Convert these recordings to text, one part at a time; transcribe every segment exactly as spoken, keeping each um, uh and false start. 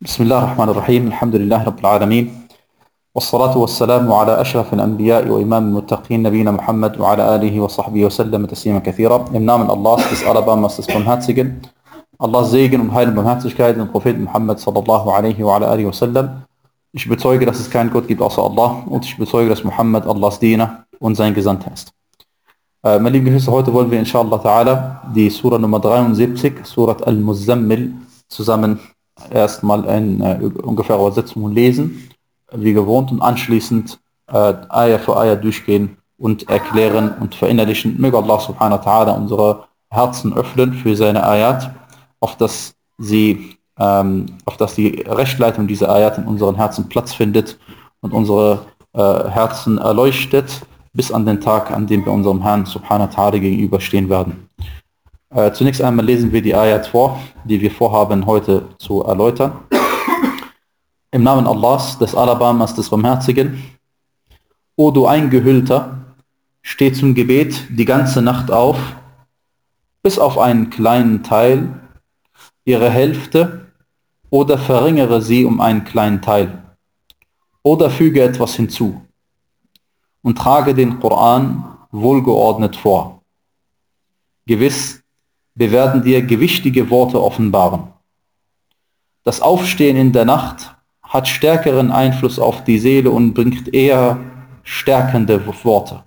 بسم الله الرحمن الرحيم الحمد لله رب العالمين والصلاة والسلام على أشرف الأنبياء وإمام المتقين نبينا Muhammad وعلى آله وصحبه وسلم تسليما كثيرا. Im Namen Allahs, des Alabamas, des Barmherzigen, Allahs Segen und Heil und Barmherzigkeit und Propheten Muhammad sallallahu alaihi wa ala alihi wa sallam. Ich bezeuge, dass es keinen Gott gibt außer Allah und ich bezeuge, dass Muhammad Allahs Diener und sein Gesandter ist. Äh, meine lieben Geschwister, heute wollen wir inshallah ta'ala die Surah Nummer dreiundsiebzig, Surat Al-Muzammil, zusammen erstmal in äh, ungefähr Übersetzung lesen, wie gewohnt, und anschließend äh, Ayah für Ayah durchgehen und erklären und verinnerlichen. Möge Allah subhanahu wa ta'ala unsere Herzen öffnen für seine Ayat, auf dass sie, ähm, auf dass die Rechtleitung dieser Ayat in unseren Herzen Platz findet und unsere äh, Herzen erleuchtet, bis an den Tag, an dem wir unserem Herrn subhanahu wa ta'ala gegenüberstehen werden. Äh, zunächst einmal lesen wir die Ayat vor, die wir vorhaben heute zu erläutern. Im Namen Allahs, des Alabamas, des Barmherzigen. O du Eingehüllter, steh zum Gebet die ganze Nacht auf, bis auf einen kleinen Teil, ihre Hälfte, oder verringere sie um einen kleinen Teil, oder füge etwas hinzu, und trage den Koran wohlgeordnet vor. Gewiss, wir werden dir gewichtige Worte offenbaren. Das Aufstehen in der Nacht hat stärkeren Einfluss auf die Seele und bringt eher stärkende Worte.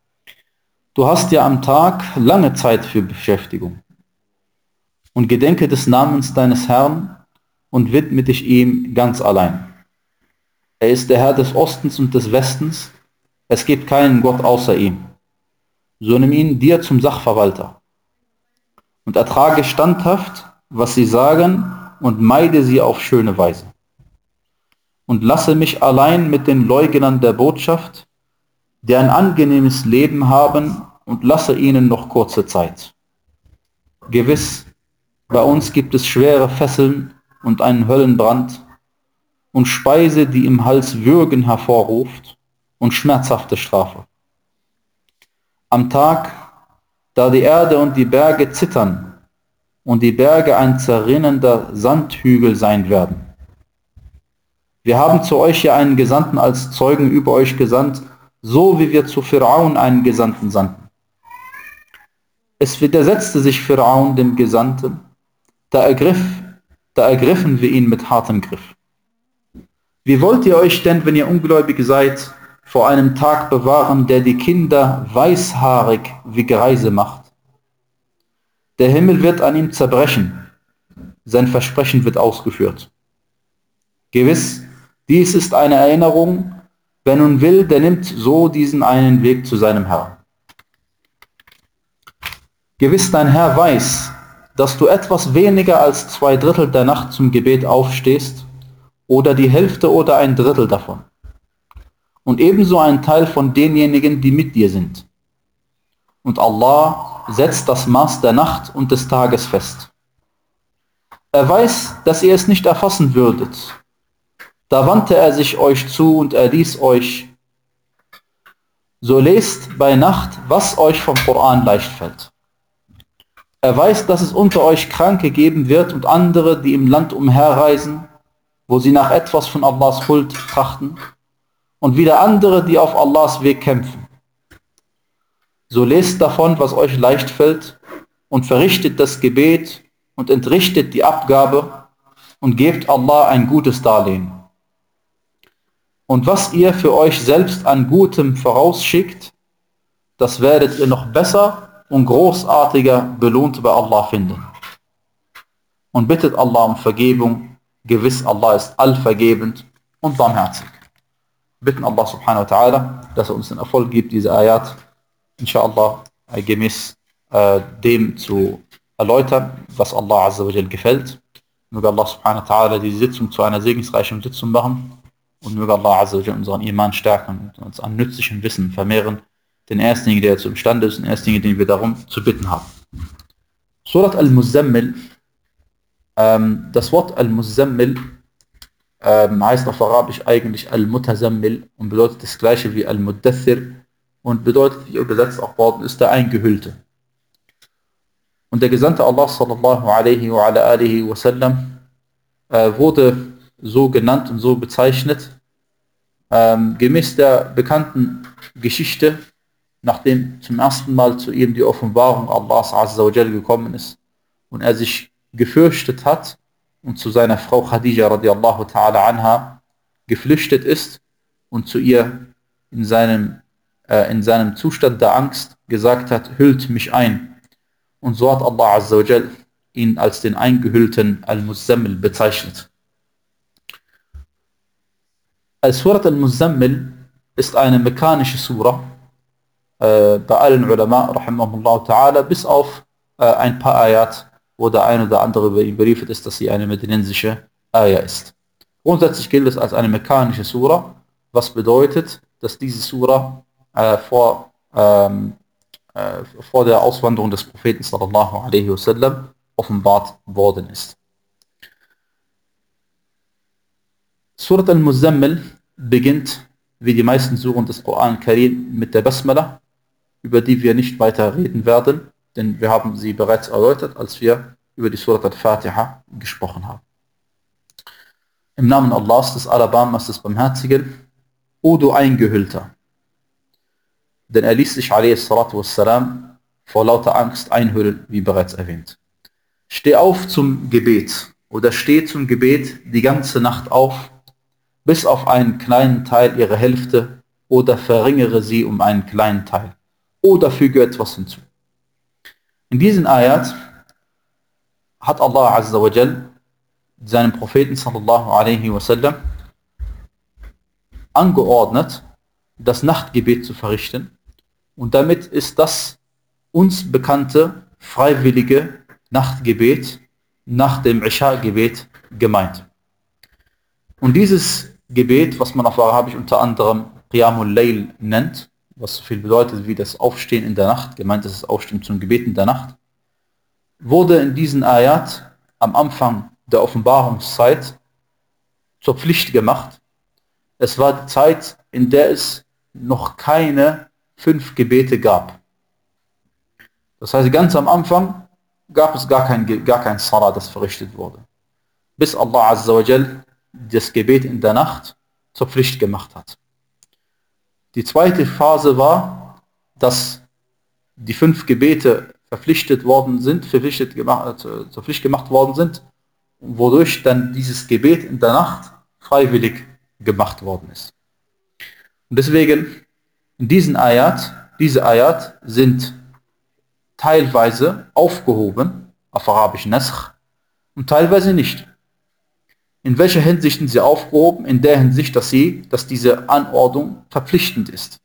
Du hast ja am Tag lange Zeit für Beschäftigung. Und gedenke des Namens deines Herrn und widme dich ihm ganz allein. Er ist der Herr des Ostens und des Westens. Es gibt keinen Gott außer ihm. So nimm ihn dir zum Sachverwalter. Und ertrage standhaft, was sie sagen, und meide sie auf schöne Weise. Und lasse mich allein mit den Leugnern der Botschaft, die ein angenehmes Leben haben, und lasse ihnen noch kurze Zeit. Gewiss, bei uns gibt es schwere Fesseln und einen Höllenbrand und Speise, die im Hals Würgen hervorruft, und schmerzhafte Strafe. Am Tag, da die Erde und die Berge zittern und die Berge ein zerrinnender Sandhügel sein werden. Wir haben zu euch ja einen Gesandten als Zeugen über euch gesandt, so wie wir zu Pharaon einen Gesandten sandten. Es widersetzte sich Pharaon dem Gesandten, da ergriff, da ergriffen wir ihn mit hartem Griff. Wie wollt ihr euch denn, wenn ihr Ungläubige seid, vor einem Tag bewahren, der die Kinder weißhaarig wie Greise macht? Der Himmel wird an ihm zerbrechen, sein Versprechen wird ausgeführt. Gewiss, dies ist eine Erinnerung, wer nun will, der nimmt so diesen einen Weg zu seinem Herrn. Gewiss, dein Herr weiß, dass du etwas weniger als zwei Drittel der Nacht zum Gebet aufstehst, oder die Hälfte oder ein Drittel davon. Und ebenso ein Teil von denjenigen, die mit dir sind. Und Allah setzt das Maß der Nacht und des Tages fest. Er weiß, dass ihr es nicht erfassen würdet. Da wandte er sich euch zu und er ließ euch. So lest bei Nacht, was euch vom Koran leicht fällt. Er weiß, dass es unter euch Kranke geben wird und andere, die im Land umherreisen, wo sie nach etwas von Allahs Huld trachten, und wieder andere, die auf Allahs Weg kämpfen. So lest davon, was euch leicht fällt, und verrichtet das Gebet und entrichtet die Abgabe und gebt Allah ein gutes Darlehen. Und was ihr für euch selbst an Gutem vorausschickt, das werdet ihr noch besser und großartiger belohnt bei Allah finden. Und bittet Allah um Vergebung, gewiss Allah ist allvergebend und barmherzig. Bitten Allah subhanahu wa ta'ala, dass er uns den Erfolg gibt, diese Ayat, inshallah, gemäß äh, dem zu erläutern, was Allah azza wa jal gefällt. Möge Allah subhanahu wa ta'ala die Sitzung zu einer segensreichen Sitzung machen und möge Allah azza wa jal unseren Iman stärken und uns an nützlichem Wissen vermehren, den ersten, der zu imstande ist, den ersten, den wir darum zu bitten haben. Surat Al-Muzammil, ähm, das Wort Al-Muzammil Ähm, heißt auf Arabisch eigentlich Al-Mutazammil und bedeutet das gleiche wie Al-Muddathir und bedeutet, wie übersetzt auch worden ist, der Eingehüllte. Und der Gesandte Allah sallallahu alaihi wa ala alihi wa sallam äh, wurde so genannt und so bezeichnet, ähm, gemäß der bekannten Geschichte, nachdem zum ersten Mal zu ihm die Offenbarung Allahs Azza wa Jal gekommen ist und er sich gefürchtet hat und zu seiner Frau Khadija radiallahu ta'ala anha geflüchtet ist und zu ihr in seinem, äh, in seinem Zustand der Angst gesagt hat, hüllt mich ein. Und so hat Allah Azza wa Jal ihn als den eingehüllten Al-Muzammil bezeichnet. Al-Surat Al-Muzammil ist eine mekkanische Sura, äh, bei allen Ulama, rahimahullah ta'ala, bis auf äh, ein paar Ayat, wo der ein oder andere überliefert ist, dass sie eine medinensische Ayah ist. Grundsätzlich gilt es als eine mekkanische Sura, was bedeutet, dass diese Sura äh, vor, ähm, äh, vor der Auswanderung des Propheten sallallahu alaihi wasallam offenbart worden ist. Surat al-Muzammil beginnt, wie die meisten Suren des Koran Karim, mit der Basmala, über die wir nicht weiter reden werden, denn wir haben sie bereits erläutert, als wir über die Surat al-Fatiha gesprochen haben. Im Namen Allahs, des Alabamas, des Barmherzigen, O du Eingehüllter. Denn er ließ sich a.s. vor lauter Angst einhüllen, wie bereits erwähnt. Steh auf zum Gebet oder steh zum Gebet die ganze Nacht auf, bis auf einen kleinen Teil ihrer Hälfte oder verringere sie um einen kleinen Teil oder füge etwas hinzu. In diesen Ayat hat Allah Azza wa Jal seinem Propheten sallallahu alaihi wasallam angeordnet, das Nachtgebet zu verrichten, und damit ist das uns bekannte freiwillige Nachtgebet nach dem Isha-Gebet gemeint. Und dieses Gebet, was man auf Arabisch unter anderem Qiyamul Layl nennt, was so viel bedeutet wie das Aufstehen in der Nacht, gemeint ist das Aufstehen zum Gebet in der Nacht, wurde in diesen Ayat am Anfang der Offenbarungszeit zur Pflicht gemacht. Es war die Zeit, in der es noch keine fünf Gebete gab. Das heißt, ganz am Anfang gab es gar kein, gar kein Salah, das verrichtet wurde. Bis Allah Azza wa Jal das Gebet in der Nacht zur Pflicht gemacht hat. Die zweite Phase war, dass die fünf Gebete verpflichtet worden sind, verpflichtet gemacht, zur Pflicht gemacht worden sind, wodurch dann dieses Gebet in der Nacht freiwillig gemacht worden ist. Und deswegen, in diesen Ayat, diese Ayat sind teilweise aufgehoben, auf Arabisch Naskh, und teilweise nicht. In welcher Hinsicht sind sie aufgehoben? In der Hinsicht, dass sie, dass diese Anordnung verpflichtend ist.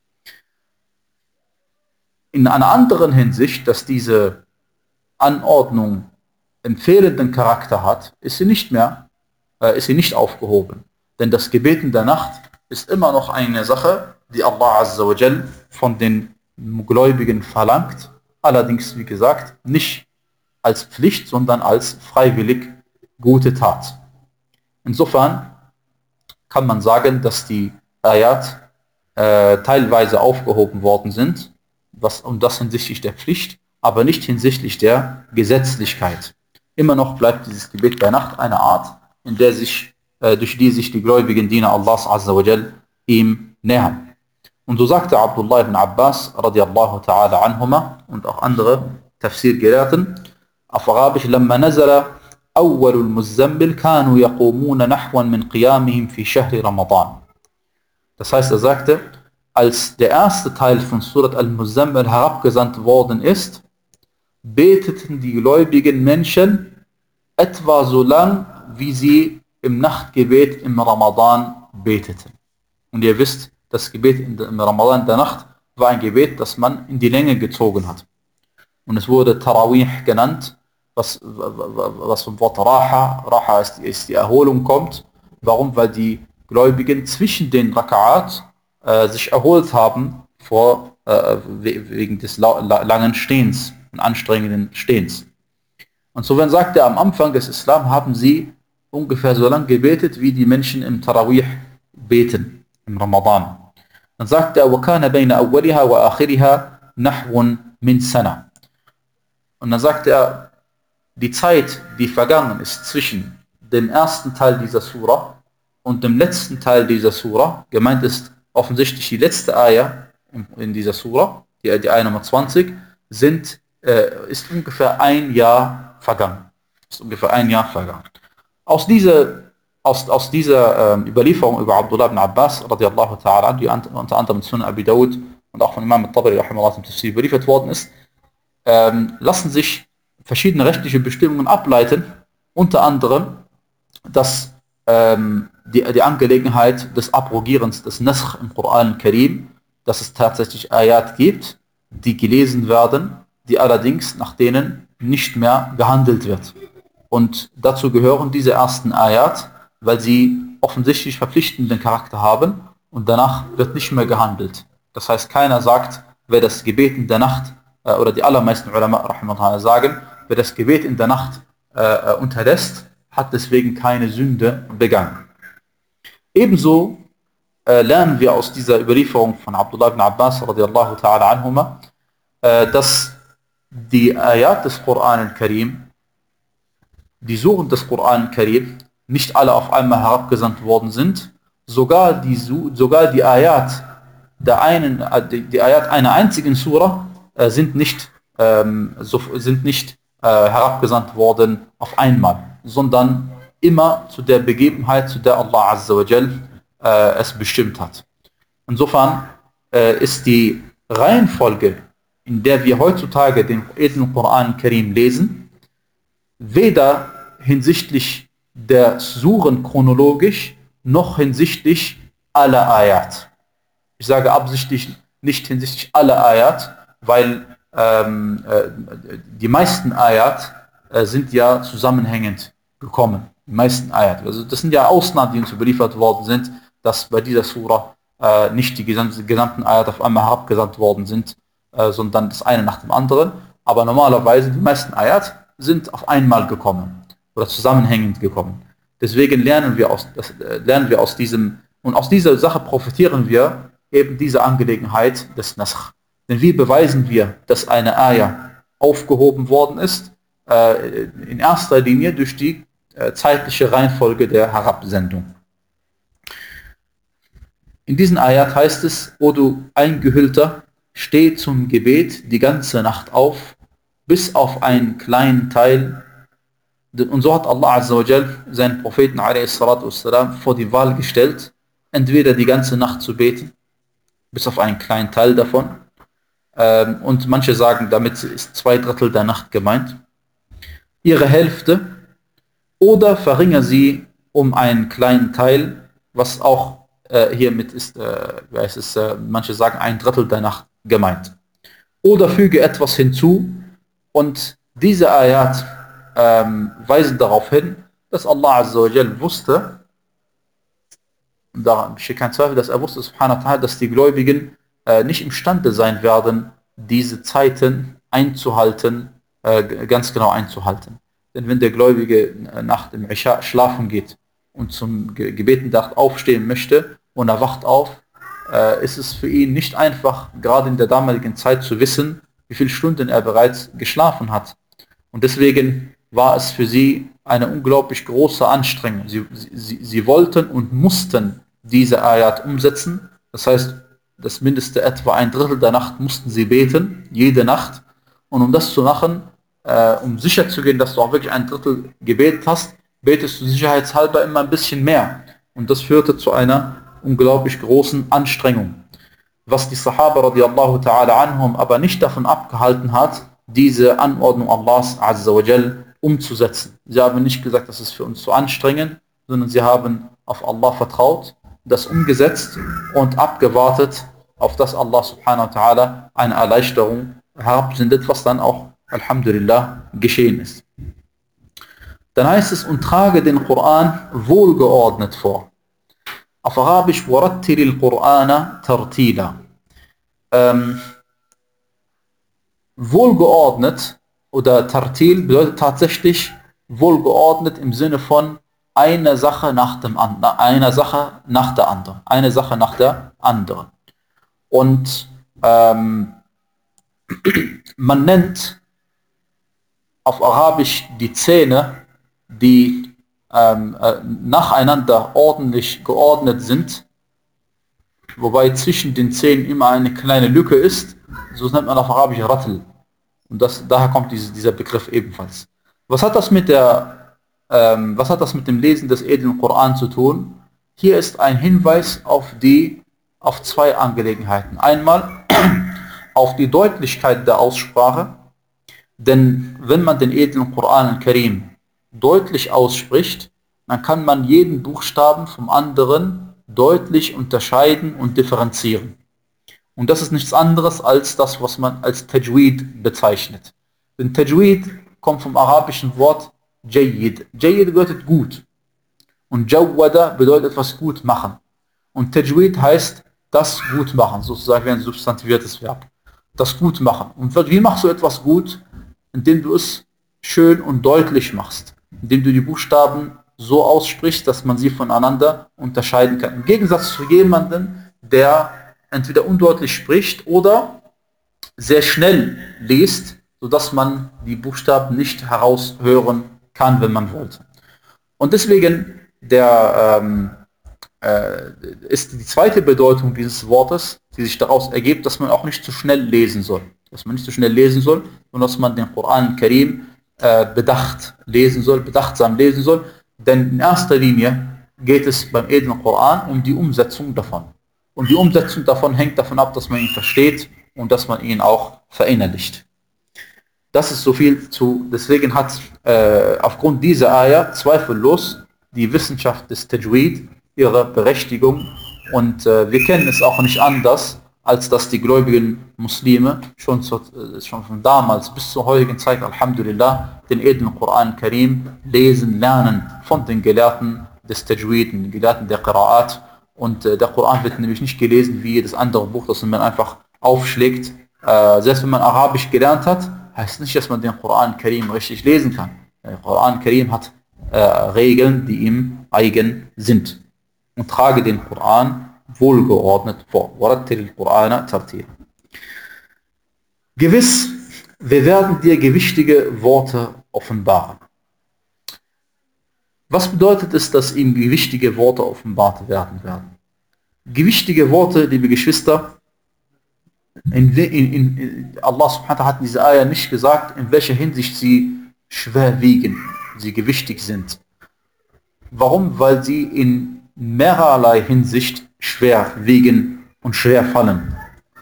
In einer anderen Hinsicht, dass diese Anordnung empfehlenden Charakter hat, ist sie nicht mehr, äh, ist sie nicht aufgehoben. Denn das Gebet in der Nacht ist immer noch eine Sache, die Allah Azza wa Jal von den Gläubigen verlangt. Allerdings, wie gesagt, nicht als Pflicht, sondern als freiwillig gute Tat. Insofern kann man sagen, dass die Ayat äh, teilweise aufgehoben worden sind, was, und das hinsichtlich der Pflicht, aber nicht hinsichtlich der Gesetzlichkeit. Immer noch bleibt dieses Gebet bei Nacht eine Art, in der sich, äh, durch die sich die gläubigen Diener Allahs Azza wa Jal ihm nähern. Und so sagte Abdullah ibn Abbas radiallahu ta'ala anhuma und auch andere Tafsir-Gelehrten auf Arabisch, لما نزل أول المزمل كانوا يقومون نحوا من قيامهم في شهر رمضان. Das heißt, er sagte, als der erste Teil von Surat al-Muzammil herabgesandt worden ist, beteten die gläubigen Menschen etwa so lang, wie sie im Nachtgebet im Ramadan beteten. Und ihr wisst, das Gebet im Ramadan der Nacht war ein Gebet, das man in die Länge gezogen hat. Und es wurde Tarawih genannt, was, was vom Wort Raha, Raha ist, ist die Erholung kommt. Warum? Weil die Gläubigen zwischen den Raka'at äh, sich erholt haben vor, äh, wegen des langen Stehens und anstrengenden Stehens. Und so, wenn sagt er, am Anfang des Islam haben sie ungefähr so lange gebetet, wie die Menschen im Tarawih beten, im Ramadan. Dann sagt er, وَكَانَ بَيْنَ أَوَّلِهَا وَآخِرِهَا نَحْوٌ مِنْ سَنَةٍ. Und dann sagt er, die Zeit, die vergangen ist zwischen dem ersten Teil dieser Sura und dem letzten Teil dieser Sura, gemeint ist offensichtlich die letzte Ayah in, in dieser Sura, die, die Ayah Nummer zwanzig, sind, äh, ist ungefähr ein Jahr vergangen. Ist ungefähr ein Jahr vergangen. Aus dieser, aus, aus dieser ähm, Überlieferung über Abdullah ibn Abbas, radiallahu ta'ala, die an, unter anderem Sunan Abi Dawud und auch von Imam al-Tabari, rahimahullah, im Tafsir überliefert worden ist, ähm, lassen sich verschiedene rechtliche Bestimmungen ableiten, unter anderem, dass ähm, die, die Angelegenheit des Abrogierens des Naskh im Koran Karim, dass es tatsächlich Ayat gibt, die gelesen werden, die allerdings nach denen nicht mehr gehandelt wird. Und dazu gehören diese ersten Ayat, weil sie offensichtlich verpflichtenden Charakter haben und danach wird nicht mehr gehandelt. Das heißt, keiner sagt, wer das Gebet in der Nacht, äh, oder die allermeisten Ulama rahimahullah sagen, wer das Gebet in der Nacht äh, unterlässt, hat deswegen keine Sünde begangen. Ebenso äh, lernen wir aus dieser Überlieferung von Abdullah ibn Abbas radiallahu ta'ala anhuma, äh, dass die Ayat des Koran al-Karim, die Suren des Koran al-Karim, nicht alle auf einmal herabgesandt worden sind, sogar die, sogar die Ayat der einen, die, die Ayat einer einzigen Sura äh, sind nicht, ähm, so, sind nicht äh, herabgesandt worden auf einmal, sondern immer zu der Begebenheit, zu der Allah Azza wa Jal äh, es bestimmt hat. Insofern äh, ist die Reihenfolge, in der wir heutzutage den edlen Koran Karim lesen, weder hinsichtlich der Suren chronologisch, noch hinsichtlich aller Ayat. Ich sage absichtlich nicht hinsichtlich aller Ayat, weil ähm, äh, die meisten Ayat äh, sind ja zusammenhängend gekommen. Die meisten Ayat. Also das sind ja Ausnahmen, die uns überliefert worden sind, dass bei dieser Sura äh, nicht die gesamten, gesamten Ayat auf einmal herabgesandt worden sind, äh, sondern das eine nach dem anderen. Aber normalerweise die meisten Ayat sind auf einmal gekommen oder zusammenhängend gekommen. Deswegen lernen wir aus, das, äh, lernen wir aus diesem, und aus dieser Sache profitieren wir eben diese Angelegenheit des Naskh. Denn wie beweisen wir, dass eine Ayah aufgehoben worden ist? Äh, in erster Linie durch die äh, zeitliche Reihenfolge der Herabsendung. In diesen Ayat heißt es: O du Eingehüllter, steh zum Gebet die ganze Nacht auf, bis auf einen kleinen Teil. Und so hat Allah Azza wa Jal seinen Propheten a s. vor die Wahl gestellt, entweder die ganze Nacht zu beten, bis auf einen kleinen Teil davon. Ähm, und manche sagen, damit ist zwei Drittel der Nacht gemeint. Ihre Hälfte, oder verringere sie um einen kleinen Teil, was auch äh, hiermit ist, äh, es ist äh, manche sagen ein Drittel der Nacht gemeint. Oder füge etwas hinzu, und diese Ayat ähm, weisen darauf hin, dass Allah Azza wa Jal wusste, da besteht kein Zweifel, dass er wusste, subhanahu wa ta'ala, dass die Gläubigen äh, nicht imstande sein werden, diese Zeiten einzuhalten, äh, ganz genau einzuhalten. Denn wenn der Gläubige nach dem Isha schlafen geht und zum Ge gebeten Nacht aufstehen möchte und er wacht auf, äh, ist es für ihn nicht einfach, gerade in der damaligen Zeit zu wissen, wie viele Stunden er bereits geschlafen hat. Und deswegen war es für sie eine unglaublich große Anstrengung. Sie, sie, sie wollten und mussten diese Ayat umsetzen. Das heißt, das Mindeste etwa ein Drittel der Nacht mussten sie beten, jede Nacht. Und um das zu machen, äh, um sicher zu gehen, dass du auch wirklich ein Drittel gebetet hast, betest du sicherheitshalber immer ein bisschen mehr. Und das führte zu einer unglaublich großen Anstrengung. Was die Sahaba radiallahu ta'ala anhum aber nicht davon abgehalten hat, diese Anordnung Allahs Azza wa Jal umzusetzen. Sie haben nicht gesagt, das ist für uns zu anstrengend, sondern sie haben auf Allah vertraut, das umgesetzt und abgewartet, auf das Allah subhanahu wa ta'ala eine Erleichterung herabsendet, was dann auch, Alhamdulillah, geschehen ist. Dann heißt es, und trage den Koran wohlgeordnet vor. Auf Arabisch, وَرَتِّلِ الْقُرْآنَ تَرْتِيلًا. Ähm, wohlgeordnet oder Tartil bedeutet tatsächlich wohlgeordnet im Sinne von eine Sache nach dem anderen, eine Sache nach der anderen, eine Sache nach der anderen. Und ähm, man nennt auf Arabisch die Zähne, die ähm, äh, nacheinander ordentlich geordnet sind, wobei zwischen den Zähnen immer eine kleine Lücke ist, so nennt man auf Arabisch Rattel. Und das, daher kommt diese, dieser Begriff ebenfalls. Was hat das mit der, ähm, was hat das mit dem Lesen des edlen Koran zu tun? Hier ist ein Hinweis auf die, auf zwei Angelegenheiten. Einmal auf die Deutlichkeit der Aussprache, denn wenn man den edlen Koran al-Karim deutlich ausspricht, dann kann man jeden Buchstaben vom anderen deutlich unterscheiden und differenzieren. Und das ist nichts anderes als das, was man als Tajweed bezeichnet. Denn Tajweed kommt vom arabischen Wort Jayyid. Jayyid bedeutet gut. Und Jawwada bedeutet etwas gut machen. Und Tajweed heißt das gut machen, sozusagen wie ein substantiviertes Verb. Das gut machen. Und wie machst du etwas gut? Indem du es schön und deutlich machst. Indem du die Buchstaben so aussprichst, dass man sie voneinander unterscheiden kann. Im Gegensatz zu jemandem, der entweder undeutlich spricht oder sehr schnell liest, sodass man die Buchstaben nicht heraushören kann, wenn man wollte. Und deswegen der, ähm, äh, ist die zweite Bedeutung dieses Wortes, die sich daraus ergibt, dass man auch nicht zu schnell lesen soll. Dass man nicht zu schnell lesen soll, sondern dass man den Koran al-Karim äh, bedacht lesen soll, bedachtsam lesen soll. Denn in erster Linie geht es beim edlen Koran um die Umsetzung davon. Und die Umsetzung davon hängt davon ab, dass man ihn versteht und dass man ihn auch verinnerlicht. Das ist so viel zu, deswegen hat äh, aufgrund dieser Ayah zweifellos die Wissenschaft des Tajweed ihre Berechtigung und äh, wir kennen es auch nicht anders, als dass die gläubigen Muslime schon, zu, äh, schon von damals bis zur heutigen Zeit, Alhamdulillah, den edlen Koran Karim lesen, lernen von den Gelehrten des Tajweed, den Gelehrten der Qira'at. Und äh, der Koran wird nämlich nicht gelesen wie jedes andere Buch, das man einfach aufschlägt. Äh, selbst wenn man Arabisch gelernt hat, heißt nicht, dass man den Koran Karim richtig lesen kann. Der Koran Karim hat äh, Regeln, die ihm eigen sind. Und trage den Koran wohlgeordnet vor. Gewiss, wir werden dir gewichtige Worte offenbaren. Was bedeutet es, dass ihm gewichtige Worte offenbart werden werden? Gewichtige Worte, liebe Geschwister, in, in, in, Allah subhanahu wa ta'ala hat in dieser Ayah nicht gesagt, in welcher Hinsicht sie schwer wiegen, sie gewichtig sind. Warum? Weil sie in mehrerlei Hinsicht schwer wiegen und schwer fallen.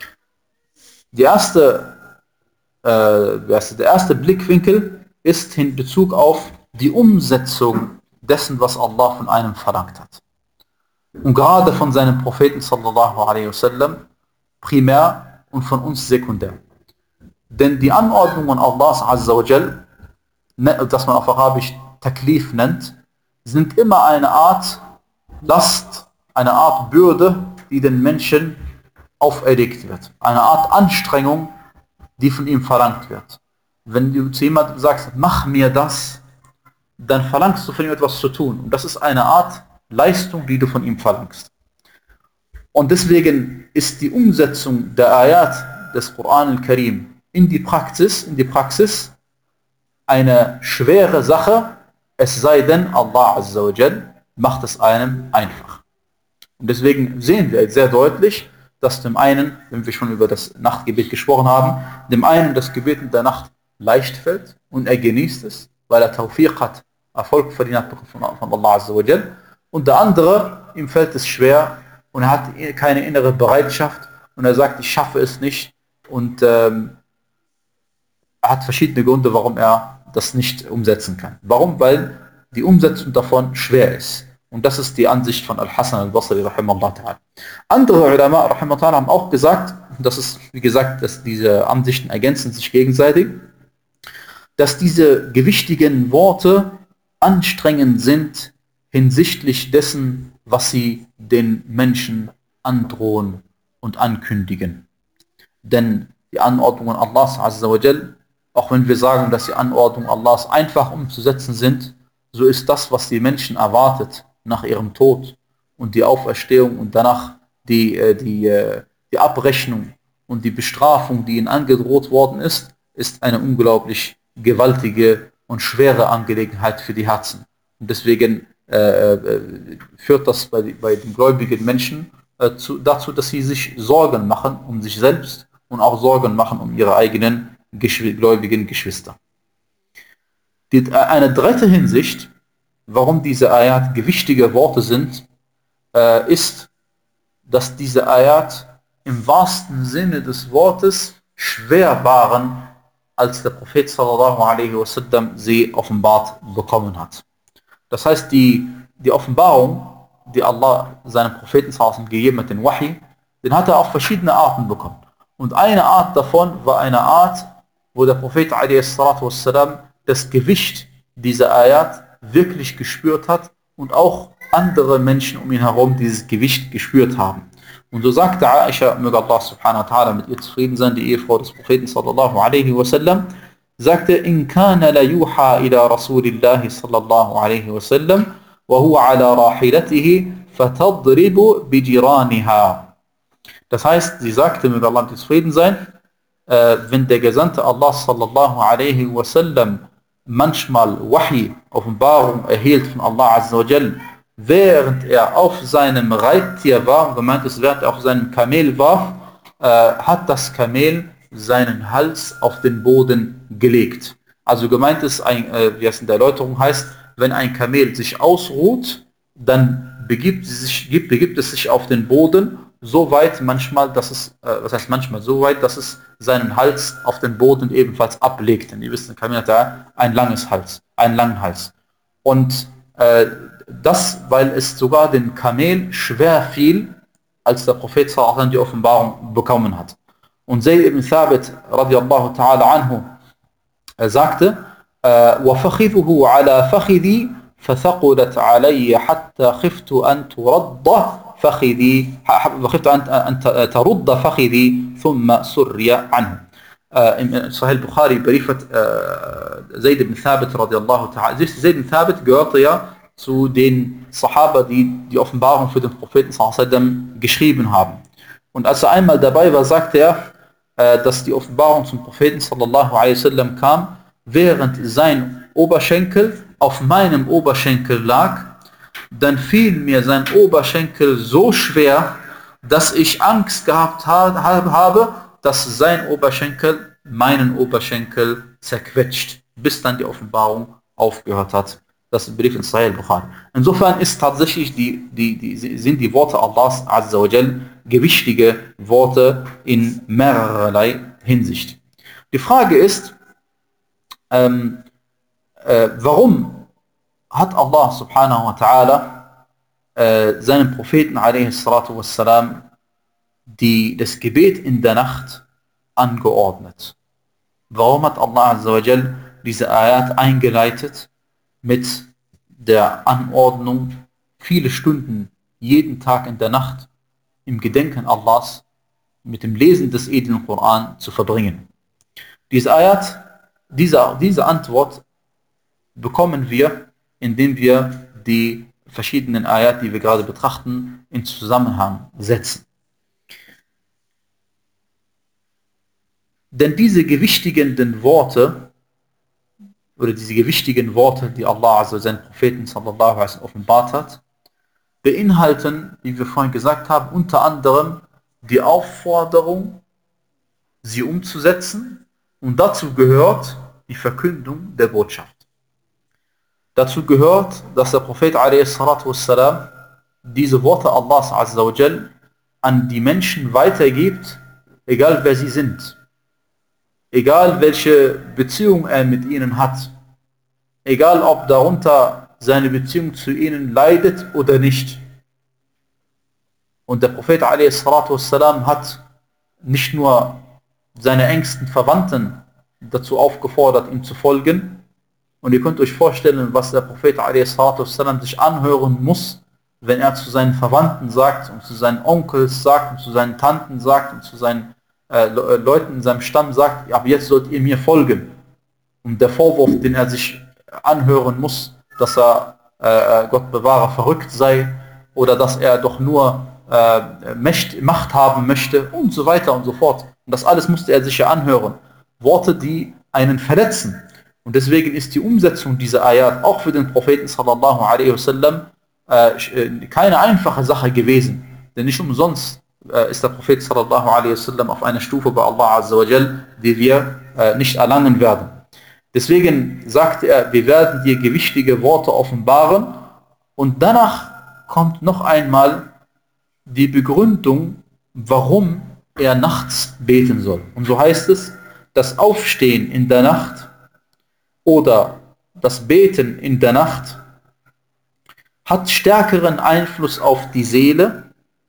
Die erste, äh, der erste Blickwinkel ist in Bezug auf die Umsetzung dessen, was Allah von einem verlangt hat. Und gerade von seinem Propheten sallallahu alaihi wasallam primär und von uns sekundär. Denn die Anordnungen Allahs azza wa jal, das man auf Arabisch Taklif nennt, sind immer eine Art Last, eine Art Bürde, die den Menschen auferlegt wird. Eine Art Anstrengung, die von ihm verlangt wird. Wenn du zu jemandem sagst, mach mir das, dann verlangst du von ihm etwas zu tun. Und das ist eine Art Leistung, die du von ihm verlangst. Und deswegen ist die Umsetzung der Ayat des Koran al-Karim in die Praxis, in die Praxis eine schwere Sache, es sei denn, Allah azza wa jal macht es einem einfach. Und deswegen sehen wir sehr deutlich, dass dem einen, wenn wir schon über das Nachtgebet gesprochen haben, dem einen das Gebet in der Nacht leicht fällt und er genießt es, weil er Tawfiq hat, Erfolg verdient hat von Allah azza wa jal. Und der andere, ihm fällt es schwer und er hat keine innere Bereitschaft und er sagt, ich schaffe es nicht und ähm, er hat verschiedene Gründe, warum er das nicht umsetzen kann. Warum? Weil die Umsetzung davon schwer ist. Und das ist die Ansicht von Al-Hasan al-Basri rahimahullah ta'ala. Andere Ulama rahimahullah ta'ala haben auch gesagt, und das ist, wie gesagt, dass diese Ansichten ergänzen sich gegenseitig, dass diese gewichtigen Worte anstrengend sind hinsichtlich dessen, was sie den Menschen androhen und ankündigen. Denn die Anordnungen Allahs azza wa jal, auch wenn wir sagen, dass die Anordnungen Allahs einfach umzusetzen sind, so ist das, was die Menschen erwartet nach ihrem Tod und die Auferstehung und danach die, die, die Abrechnung und die Bestrafung, die ihnen angedroht worden ist, ist eine unglaublich gewaltige und schwere Angelegenheit für die Herzen. Und deswegen äh, äh, führt das bei, bei den gläubigen Menschen äh, zu, dazu, dass sie sich Sorgen machen um sich selbst und auch Sorgen machen um ihre eigenen geschw gläubigen Geschwister. Die, äh, eine dritte Hinsicht, warum diese Ayat gewichtige Worte sind, äh, ist, dass diese Ayat im wahrsten Sinne des Wortes schwer waren, als der Prophet sallallahu alaihi wasallam sie offenbart bekommen hat. Das heißt, die, die Offenbarung, die Allah seinem Propheten sallallahu alaihi wasallam gegeben hat, den Wahi, den hat er auf verschiedene Arten bekommen. Und eine Art davon war eine Art, wo der Prophet alaihi wasallam das Gewicht dieser Ayat wirklich gespürt hat und auch andere Menschen um ihn herum dieses Gewicht gespürt haben. Und so sagte Aisha, möge Allah subhanahu wa ta'ala mit ihr zufrieden sein, die Ehefrau des Propheten sallallahu alaihi wasallam, sagte, in kana la yuha ila Rasulillahi sallallahu alaihi wasallam wa huwa ala rahilatihi fatadribu bijiraniha. Das heißt, sie sagte, möge Allah mit ihr zufrieden sein, äh, wenn der Gesandte Allah sallallahu alaihi wasallam manchmal Wahi, Offenbarung erhielt von Allah azza wa jal, während er auf seinem Reittier war, gemeint ist, während er auf seinem Kamel war, äh, hat das Kamel seinen Hals auf den Boden gelegt. Also gemeint ist, ein, äh, wie es in der Erläuterung heißt, wenn ein Kamel sich ausruht, dann begibt, sich, gibt, begibt es sich auf den Boden, so weit manchmal, dass es, äh, was heißt manchmal, so weit, dass es seinen Hals auf den Boden ebenfalls ablegt. Denn ihr wisst, ein Kamel hat da ein langes Hals, einen langen Hals. Und äh, das, weil es sogar den Kamel schwer fiel, als der Prophet sallallahu alaihi wasallam die Offenbarung bekommen hat. Und Zayd ibn Thabit radiallahu ta'ala anhu er sagte, وَفَخِذُهُ عَلَى فَخِذِي فَثَقُلَتْ عَلَيَّ حَتَّى خِفْتُ أَن تُرَدَّ فَخِذِي وَخِفْتُ أن تَرُدَّ فَخِذِي ثُمَّ سُرِّيَ عَنْهُ. Im Sahih Bukhari berichtet Zayd ibn Thabit radiallahu ta'ala. Zayd ibn Thabit gehörte ja zu den Sahaba, die die Offenbarung für den Propheten sallallahu alaihi wasallam geschrieben haben. Und als er einmal dabei war, sagte er, äh, dass die Offenbarung zum Propheten sallallahu alaihi wasallam kam, während sein Oberschenkel auf meinem Oberschenkel lag, dann fiel mir sein Oberschenkel so schwer, dass ich Angst gehabt habe, dass sein Oberschenkel meinen Oberschenkel zerquetscht, bis dann die Offenbarung aufgehört hat. Das ist ein Brief in Sahih Bukhari. Insofern ist tatsächlich die, die, die, sind die Worte Allahs azza wa jal gewichtige Worte in mehrerlei Hinsicht. Die Frage ist, ähm, äh, warum hat Allah subhanahu wa ta'ala äh, seinem Propheten alaihi salatu wassalam die, das Gebet in der Nacht angeordnet? Warum hat Allah azza wa jal diese Ayat eingeleitet mit der Anordnung, viele Stunden jeden Tag in der Nacht im Gedenken Allahs mit dem Lesen des edlen Koran zu verbringen? Diese Ayat, diese, diese Antwort bekommen wir, indem wir die verschiedenen Ayat, die wir gerade betrachten, in Zusammenhang setzen. Denn diese gewichtigenden Worte oder diese gewichtigen Worte, die Allah also seinen Propheten sallallahu alaihi wasallam offenbart hat, beinhalten, wie wir vorhin gesagt haben, unter anderem die Aufforderung, sie umzusetzen, und dazu gehört die Verkündung der Botschaft. Dazu gehört, dass der Prophet alaihi salatu wassalam diese Worte Allahs azza wa jal an die Menschen weitergibt, egal wer sie sind. Egal welche Beziehung er mit ihnen hat, egal ob darunter seine Beziehung zu ihnen leidet oder nicht. Und der Prophet ﷺ hat nicht nur seine engsten Verwandten dazu aufgefordert, ihm zu folgen. Und ihr könnt euch vorstellen, was der Prophet ﷺ sich anhören muss, wenn er zu seinen Verwandten sagt und zu seinen Onkels sagt und zu seinen Tanten sagt und zu seinen Äh, Leuten in seinem Stamm sagt, ab jetzt sollt ihr mir folgen. Und der Vorwurf, den er sich anhören muss, dass er, äh, Gott bewahre, verrückt sei oder dass er doch nur äh, Mächt, Macht haben möchte und so weiter und so fort. Und das alles musste er sich ja anhören. Worte, die einen verletzen. Und deswegen ist die Umsetzung dieser Ayat auch für den Propheten sallallahu alaihi wasallam äh, keine einfache Sache gewesen. Denn nicht umsonst äh, ist der Prophet sallallahu alaihi wasallam auf einer Stufe bei Allah azza wa jal, die wir äh, nicht erlangen werden. Deswegen sagt er, wir werden dir gewichtige Worte offenbaren und danach kommt noch einmal die Begründung, warum er nachts beten soll. Und so heißt es, das Aufstehen in der Nacht oder das Beten in der Nacht hat stärkeren Einfluss auf die Seele.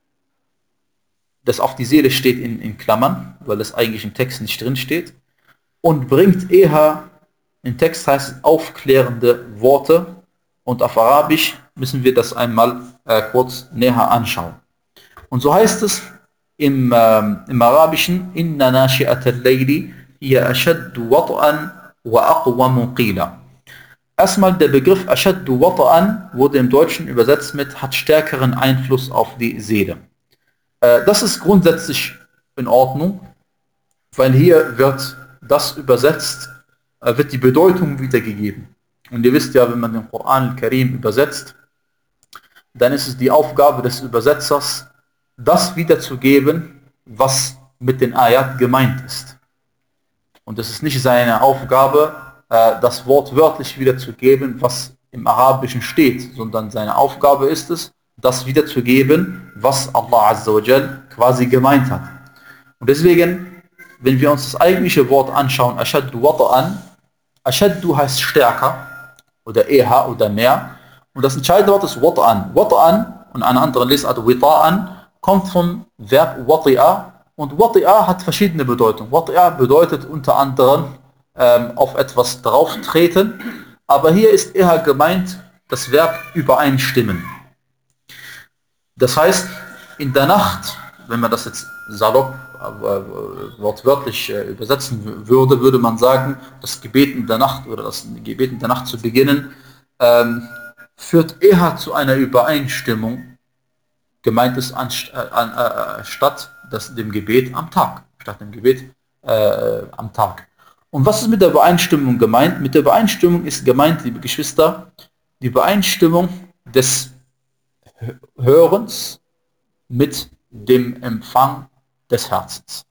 Das auf die Seele steht in, in Klammern, weil das eigentlich im Text nicht drin steht. Und bringt eher, im Text heißt es, aufklärende Worte. Und auf Arabisch müssen wir das einmal äh, kurz näher anschauen. Und so heißt es im, ähm, im Arabischen, Inna nashi'at al-layli hiya ashaddu wat'an wa aqwamu qila. Erstmal der Begriff ashaddu wat'an wurde im Deutschen übersetzt mit hat stärkeren Einfluss auf die Seele. Äh, das ist grundsätzlich in Ordnung, weil hier wird das übersetzt, äh, wird die Bedeutung wiedergegeben. Und ihr wisst ja, wenn man den Koran al-Karim übersetzt, dann ist es die Aufgabe des Übersetzers, das wiederzugeben, was mit den Ayat gemeint ist. Und es ist nicht seine Aufgabe, das Wort wörtlich wiederzugeben, was im Arabischen steht, sondern seine Aufgabe ist es, das wiederzugeben, was Allah Azza wa Jal quasi gemeint hat. Und deswegen, wenn wir uns das eigentliche Wort anschauen, Ashaddu wata'an, Ashaddu heißt stärker oder eher oder mehr. Und das entscheidende Wort ist wata'an. Wata'an und eine andere Lesart wita'an kommt vom Verb wati'a und wati'a hat verschiedene Bedeutungen. Wati'a bedeutet unter anderem ähm, auf etwas drauftreten, aber hier ist eher gemeint das Verb übereinstimmen. Das heißt, in der Nacht, wenn man das jetzt salopp, äh, wortwörtlich äh, übersetzen würde, würde man sagen, das Gebet in der Nacht oder das Gebet in der Nacht zu beginnen, ähm, führt eher zu einer Übereinstimmung. Gemeint ist an, an, äh, statt das, dem Gebet am Tag, statt dem Gebet äh, am Tag. Und was ist mit der Übereinstimmung gemeint? Mit der Übereinstimmung ist gemeint, liebe Geschwister, die Übereinstimmung des Hörens mit dem Empfang des Herzens.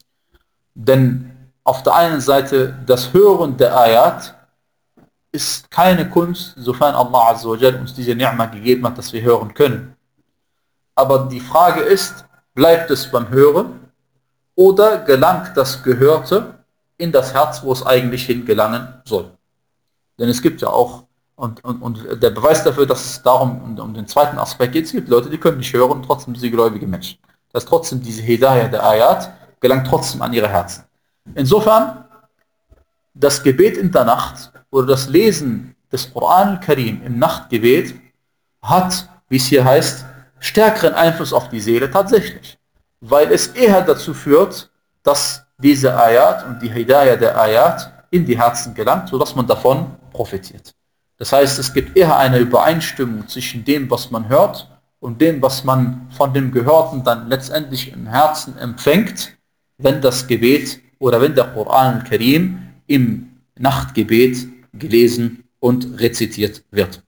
Denn auf der einen Seite das Hören der Ayat ist keine Kunst, sofern Allah Azza wa Jal uns diese Ni'ma gegeben hat, dass wir hören können. Aber die Frage ist, bleibt es beim Hören oder gelangt das Gehörte in das Herz, wo es eigentlich hingelangen soll? Denn es gibt ja auch, und, und, und der Beweis dafür, dass es darum um, um den zweiten Aspekt geht, es gibt Leute, die können nicht hören, trotzdem diese gläubige Menschen. Das heißt, trotzdem diese Hidayah der Ayat gelangt trotzdem an ihre Herzen. Insofern, das Gebet in der Nacht oder das Lesen des Koran al-Karim im Nachtgebet hat, wie es hier heißt, stärkeren Einfluss auf die Seele tatsächlich, weil es eher dazu führt, dass diese Ayat und die Hidayah der Ayat in die Herzen gelangt, sodass man davon profitiert. Das heißt, es gibt eher eine Übereinstimmung zwischen dem, was man hört und dem, was man von dem Gehörten dann letztendlich im Herzen empfängt, wenn das Gebet oder wenn der Koran al-Karim im Nachtgebet gelesen und rezitiert wird.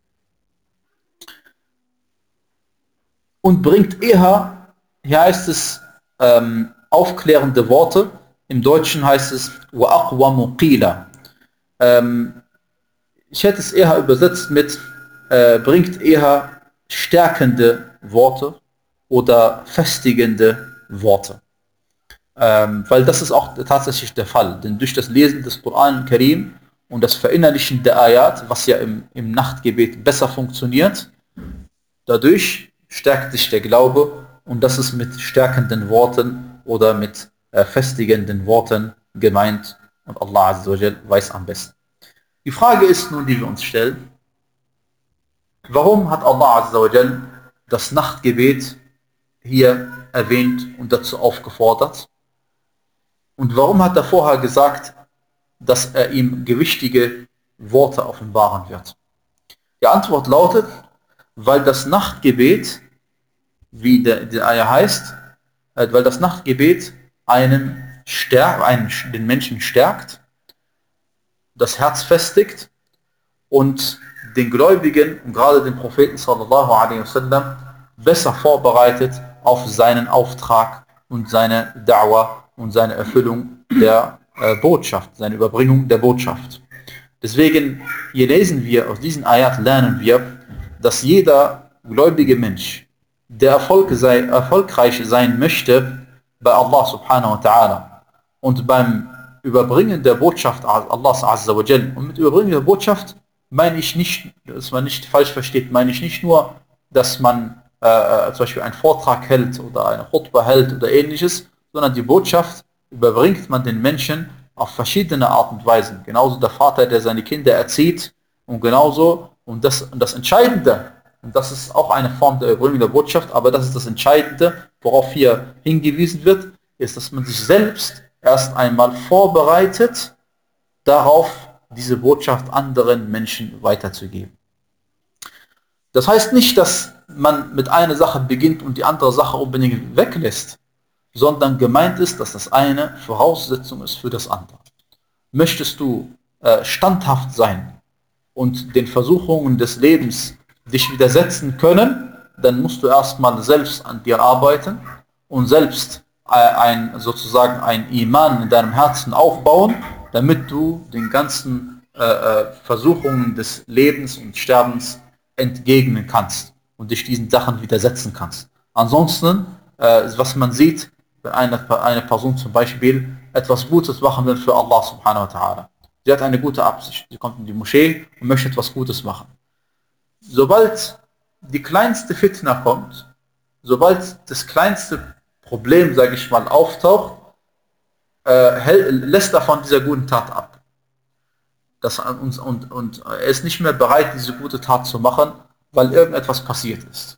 Und bringt eher, hier heißt es, ähm, aufklärende Worte. Im Deutschen heißt es wa aqwamu qila. Ähm, ich hätte es eher übersetzt mit äh, bringt eher stärkende Worte oder festigende Worte. Ähm, weil das ist auch tatsächlich der Fall. Denn durch das Lesen des Koran al-Karim und das Verinnerlichen der Ayat, was ja im, im Nachtgebet besser funktioniert, dadurch stärkt sich der Glaube und das ist mit stärkenden Worten oder mit äh, festigenden Worten gemeint und Allah Azza wa Jal weiß am besten. Die Frage ist nun, die wir uns stellen, warum hat Allah Azza wa Jal das Nachtgebet hier erwähnt und dazu aufgefordert? Und warum hat er vorher gesagt, dass er ihm gewichtige Worte offenbaren wird? Die Antwort lautet, weil das Nachtgebet, wie der, der Ayah heißt, weil das Nachtgebet einen, stärk, einen den Menschen stärkt. das Herz festigt und den Gläubigen und gerade den Propheten sallallahu alaihi wasallam besser vorbereitet auf seinen Auftrag und seine Da'wah und seine Erfüllung der äh, Botschaft, seine Überbringung der Botschaft. Deswegen, hier lesen wir, aus diesen Ayat lernen wir, dass jeder gläubige Mensch, der Erfolg sei, erfolgreich sein möchte bei Allah subhanahu wa ta'ala und beim Überbringen der Botschaft Allahs azza wa jal, und mit Überbringen der Botschaft meine ich nicht, dass man nicht falsch versteht, meine ich nicht nur, dass man äh, zum Beispiel einen Vortrag hält oder eine Khutbah hält oder ähnliches, sondern die Botschaft überbringt man den Menschen auf verschiedene Art und Weisen. Genauso der Vater, der seine Kinder erzieht, und genauso, und das, und das Entscheidende, und das ist auch eine Form der Überbringung der Botschaft, aber das ist das Entscheidende, worauf hier hingewiesen wird, ist, dass man sich selbst erst einmal vorbereitet, darauf diese Botschaft anderen Menschen weiterzugeben. Das heißt nicht, dass man mit einer Sache beginnt und die andere Sache unbedingt weglässt, sondern gemeint ist, dass das eine Voraussetzung ist für das andere. Möchtest du äh, standhaft sein und den Versuchungen des Lebens dich widersetzen können, dann musst du erstmal selbst an dir arbeiten und selbst äh, ein, sozusagen ein Iman in deinem Herzen aufbauen, damit du den ganzen äh, Versuchungen des Lebens und Sterbens entgegnen kannst und dich diesen Sachen widersetzen kannst. Ansonsten, äh, was man sieht, wenn eine, eine Person zum Beispiel etwas Gutes machen will für Allah subhanahu wa ta'ala. Sie hat eine gute Absicht. Sie kommt in die Moschee und möchte etwas Gutes machen. Sobald die kleinste Fitna kommt, sobald das kleinste Problem, sage ich mal, auftaucht, äh, lässt er von dieser guten Tat ab. Das, und, und, und er ist nicht mehr bereit, diese gute Tat zu machen, weil irgendetwas passiert ist.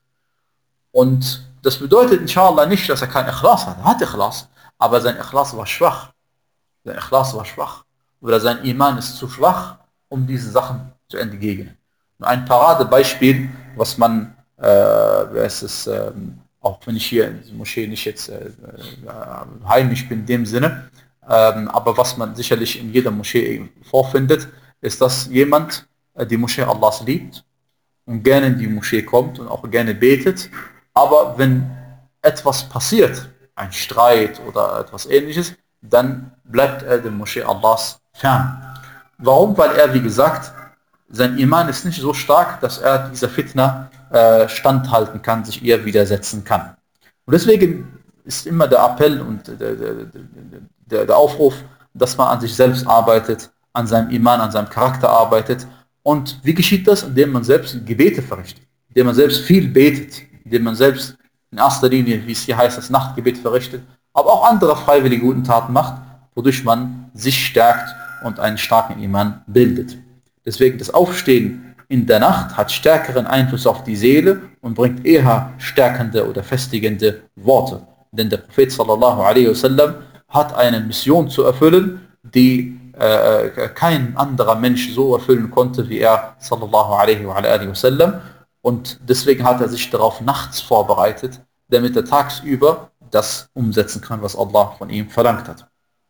Und das bedeutet inshallah nicht, dass er kein Ikhlas hat. Er hat Ikhlas, aber sein Ikhlas war schwach. Sein Ikhlas war schwach. Oder sein Iman ist zu schwach, um diese Sachen zu entgegnen. Und ein Paradebeispiel, was man, äh, es ist, äh, auch wenn ich hier in dieser Moschee nicht jetzt äh, heimisch bin in dem Sinne, äh, aber was man sicherlich in jeder Moschee vorfindet, ist, dass jemand äh, die Moschee Allahs liebt und gerne in die Moschee kommt und auch gerne betet, aber wenn etwas passiert, ein Streit oder etwas ähnliches, dann bleibt er der Moschee Allahs fern. Warum? Weil er, wie gesagt, sein Iman ist nicht so stark, dass er dieser Fitna äh, standhalten kann, sich ihr widersetzen kann. Und deswegen ist immer der Appell und der, der, der, der Aufruf, dass man an sich selbst arbeitet, an seinem Iman, an seinem Charakter arbeitet. Und wie geschieht das? Indem man selbst Gebete verrichtet, indem man selbst viel betet, indem man selbst in erster Linie, wie es hier heißt, das Nachtgebet verrichtet, aber auch andere freiwillige guten Taten macht, wodurch man sich stärkt und einen starken Iman bildet. Deswegen das Aufstehen in der Nacht hat stärkeren Einfluss auf die Seele und bringt eher stärkende oder festigende Worte. Denn der Prophet sallallahu alaihi wasallam hat eine Mission zu erfüllen, die äh, kein anderer Mensch so erfüllen konnte wie er sallallahu alaihi wasallam. Und deswegen hat er sich darauf nachts vorbereitet, damit er tagsüber das umsetzen kann, was Allah von ihm verlangt hat.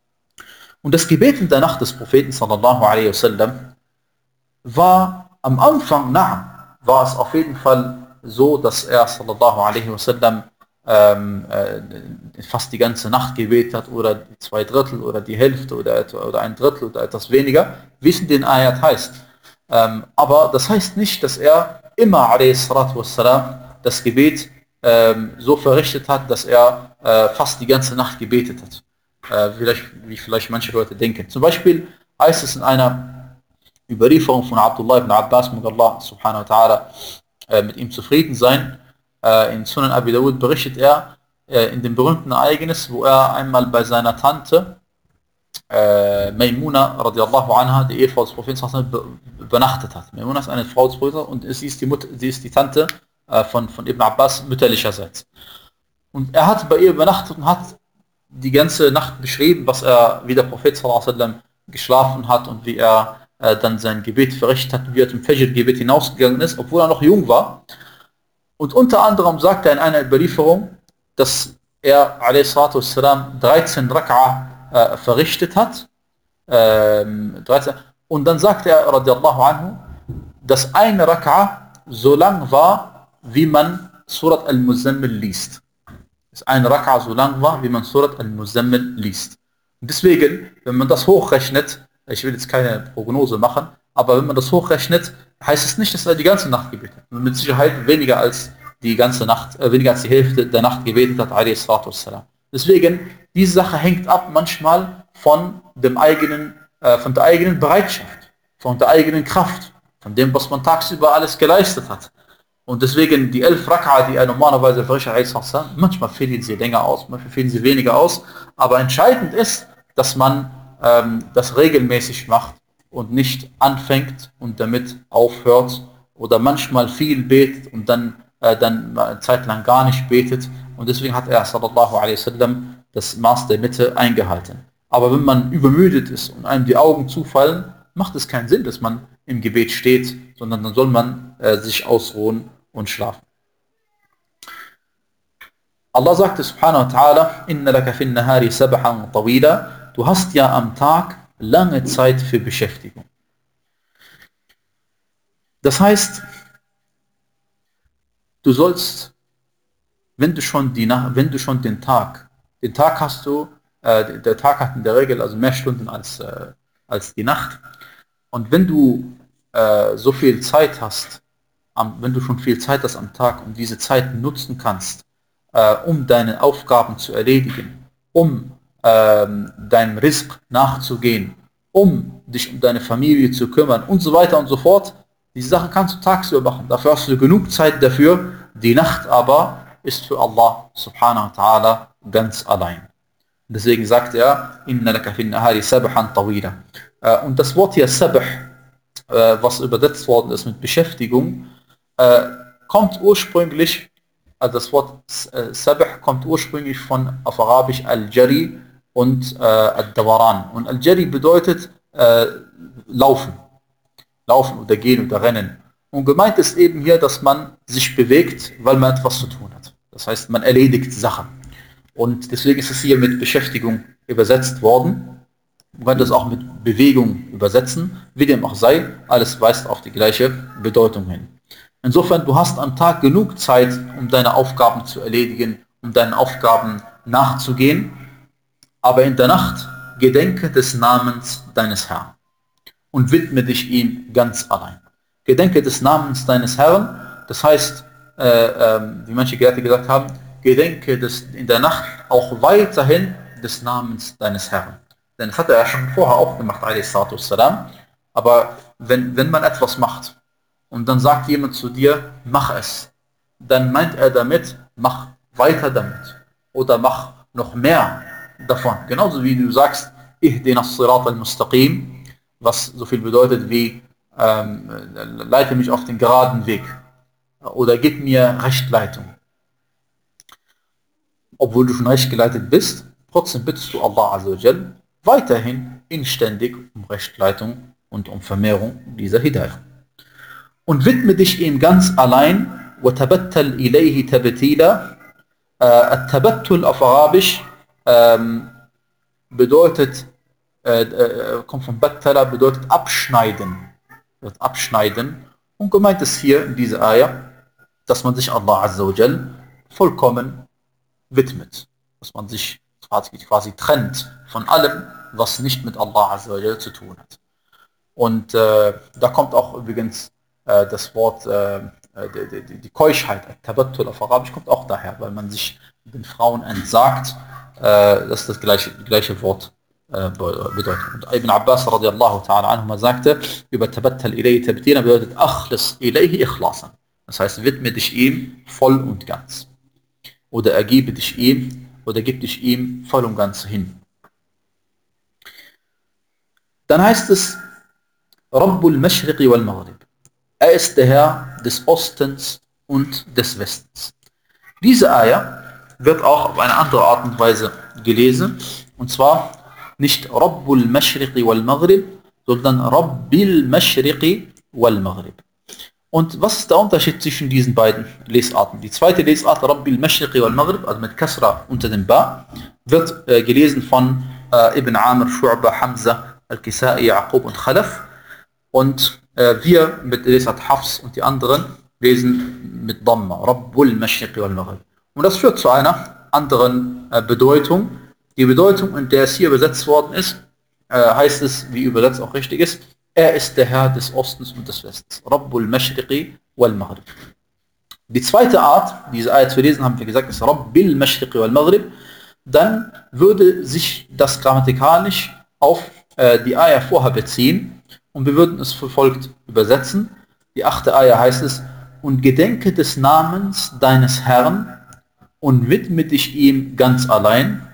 Und das Gebet in der Nacht des Propheten sallallahu alaihi wasallam war am Anfang, na, war es auf jeden Fall so, dass er sallallahu alaihi wasallam ähm, äh, fast die ganze Nacht gebetet hat oder die zwei Drittel oder die Hälfte oder, oder ein Drittel oder etwas weniger, wie es in den Ayat heißt. Ähm, aber das heißt nicht, dass er immer alaihi salatu wassalam das Gebet ähm, so verrichtet hat, dass er äh, fast die ganze Nacht gebetet hat. Äh, vielleicht, wie vielleicht manche Leute denken. Zum Beispiel heißt es in einer Überlieferung von Abdullah ibn Abbas, möge Allah subhanahu wa ta'ala äh, mit ihm zufrieden sein. Äh, in Sunan Abi Dawud berichtet er äh, in dem berühmten Ereignis, wo er einmal bei seiner Tante äh, Maimuna radiallahu anha, die Ehefrau des Propheten, übernachtet hat. Maimuna ist eine Frau des Propheten und sie ist die, Mutter, sie ist die Tante äh, von, von Ibn Abbas mütterlicherseits. Und er hat bei ihr übernachtet und hat die ganze Nacht beschrieben, was er, wie der Prophet sallallahu alaihi wasallam geschlafen hat und wie er äh, dann sein Gebet verrichtet hat, wie er zum Fajr-Gebet hinausgegangen ist, obwohl er noch jung war. Und unter anderem sagt er in einer Überlieferung, dass er alaihi salatu wassalam dreizehn Rak'a äh, verrichtet hat, ähm, dreizehn, Und dann sagte er, radiallahu anhu, dass eine Raka'a so lang war, wie man Surat al-Muzammil liest. Dass eine Raka'a so lang war, wie man Surat al-Muzammil liest. Und deswegen, wenn man das hochrechnet, ich will jetzt keine Prognose machen, aber wenn man das hochrechnet, heißt es nicht, dass er die ganze Nacht gebetet hat. Mit Sicherheit weniger als die ganze Nacht, äh, weniger als die Hälfte der Nacht gebetet hat, alayhi salatu wassalam. Deswegen, diese Sache hängt ab manchmal von dem eigenen, äh, von der eigenen Bereitschaft, von der eigenen Kraft, von dem, was man tagsüber alles geleistet hat. Und deswegen die elf Raka'a, die er normalerweise verrichtet, manchmal fehlen sie länger aus, manchmal fehlen sie weniger aus, aber entscheidend ist, dass man ähm, das regelmäßig macht und nicht anfängt und damit aufhört oder manchmal viel betet und dann, äh, dann eine Zeit lang gar nicht betet. Und deswegen hat er, sallallahu alaihi wasallam, das Maß der Mitte eingehalten. Aber wenn man übermüdet ist und einem die Augen zufallen, macht es keinen Sinn, dass man im Gebet steht, sondern dann soll man äh, sich ausruhen und schlafen. Allah sagte subhanahu wa ta'ala, inna laka fin nahari sabhan tawila, du hast ja am Tag lange Zeit für Beschäftigung. Das heißt, du sollst, wenn du schon, die, wenn du schon den Tag, den Tag hast du, äh, der Tag hat in der Regel also mehr Stunden als, äh, als die Nacht. Und wenn du äh, so viel Zeit hast, am, wenn du schon viel Zeit hast am Tag und diese Zeit nutzen kannst, äh, um deine Aufgaben zu erledigen, um äh, deinem Rizq nachzugehen, um dich um deine Familie zu kümmern und so weiter und so fort, diese Sachen kannst du tagsüber machen. Dafür hast du genug Zeit dafür. Die Nacht aber ist für Allah subhanahu wa ta'ala ganz allein. Deswegen sagt er, inna laka fin nahari sabhan tawila. Und das Wort hier sabh, was übersetzt worden ist mit Beschäftigung, kommt ursprünglich, also das Wort sabh kommt ursprünglich von auf Arabisch al-Jari und al-Dawaran. Und al-Jari bedeutet laufen. Laufen oder gehen oder rennen. Und gemeint ist eben hier, dass man sich bewegt, weil man etwas zu tun hat. Das heißt, man erledigt Sachen. Und deswegen ist es hier mit Beschäftigung übersetzt worden. Man kann das auch mit Bewegung übersetzen. Wie dem auch sei, alles weist auf die gleiche Bedeutung hin. Insofern, du hast am Tag genug Zeit, um deine Aufgaben zu erledigen, um deinen Aufgaben nachzugehen. Aber in der Nacht gedenke des Namens deines Herrn und widme dich ihm ganz allein. Gedenke des Namens deines Herrn, das heißt, äh, äh, wie manche Gelehrte gesagt haben, gedenke des, in der Nacht auch weiterhin des Namens deines Herrn. Denn das hat er ja schon vorher auch gemacht, alayhi salatu wassalam. Aber wenn, wenn man etwas macht und dann sagt jemand zu dir, mach es, dann meint er damit, mach weiter damit oder mach noch mehr davon. Genauso wie du sagst, ihdina as-sirat al-mustaqim, was so viel bedeutet wie ähm, leite mich auf den geraden Weg oder gib mir Rechtleitung. Obwohl du schon recht geleitet bist, trotzdem bittest du Allah Azza wa Jal weiterhin inständig um Rechtleitung und um Vermehrung dieser Hidayah. Und widme dich ihm ganz allein, وَتَبَتَّلْ إِلَيْهِ تَبْتِيلًا. At-Tabattul auf Arabisch ähm, bedeutet, äh, äh, kommt von Battala, bedeutet abschneiden. Wird abschneiden. Und gemeint ist hier in dieser Ayah, dass man sich Allah Azza wa Jal vollkommen widmet. Dass man sich quasi trennt von allem, was nicht mit Allah Azza wa Jal zu tun hat. Und äh, da kommt auch übrigens äh, das Wort, äh, die, die, die Keuschheit, Tabattul auf Arabisch, kommt auch daher, weil man sich den Frauen entsagt, äh, das ist das gleiche, gleiche Wort äh, bedeutet. Und Ibn Abbas radiallahu ta'ala anhuma sagte, über Tabattal ilayhi tabtina bedeutet Akhlis ilayhi ikhlasan. Das heißt, widme dich ihm voll und ganz. Oder ergebe dich ihm, oder gib dich ihm voll und ganz hin. Dann heißt es, Rabbul Mashriqi wal Maghrib. Er ist der Herr des Ostens und des Westens. Diese Ayah wird auch auf eine andere Art und Weise gelesen. Und zwar nicht Rabbul Mashriqi wal Maghrib, sondern Rabbil Mashriqi wal Maghrib. Und was ist der Unterschied zwischen diesen beiden Lesarten? Die zweite Lesart, Rabbil Mashriqi wal Maghrib, also mit Kasra unter dem Ba, wird äh, gelesen von äh, Ibn Amr, Shu'ba, Hamza, Al-Kisai, Yaqub und Khalaf. Und äh, wir mit Lesat Hafs und die anderen lesen mit Dhamma, Rabbul Mashriqi wal Maghrib. Und das führt zu einer anderen äh, Bedeutung. Die Bedeutung, in der es hier übersetzt worden ist, äh, heißt es, wie übersetzt auch richtig ist, er ist der Herr des Ostens und des Westens. Rabbul Mashriqi wal Maghrib. Die zweite Art, diese Ayat zu lesen, haben wir gesagt, ist Rabbil Mashriqi wal Maghrib. Dann würde sich das grammatikalisch auf äh, die Ayah vorher beziehen und wir würden es wie folgt übersetzen. Die achte Ayah heißt es, und gedenke des Namens deines Herrn und widme dich ihm ganz allein,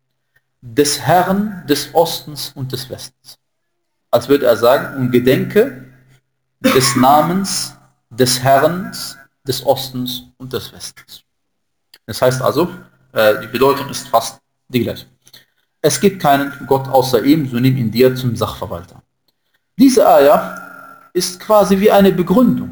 des Herrn des Ostens und des Westens. Als würde er sagen, und gedenke des Namens des Herrn des Ostens und des Westens. Das heißt also, äh, die Bedeutung ist fast die gleiche. Es gibt keinen Gott außer ihm, so nimm ihn dir zum Sachverwalter. Diese Ayah ist quasi wie eine Begründung.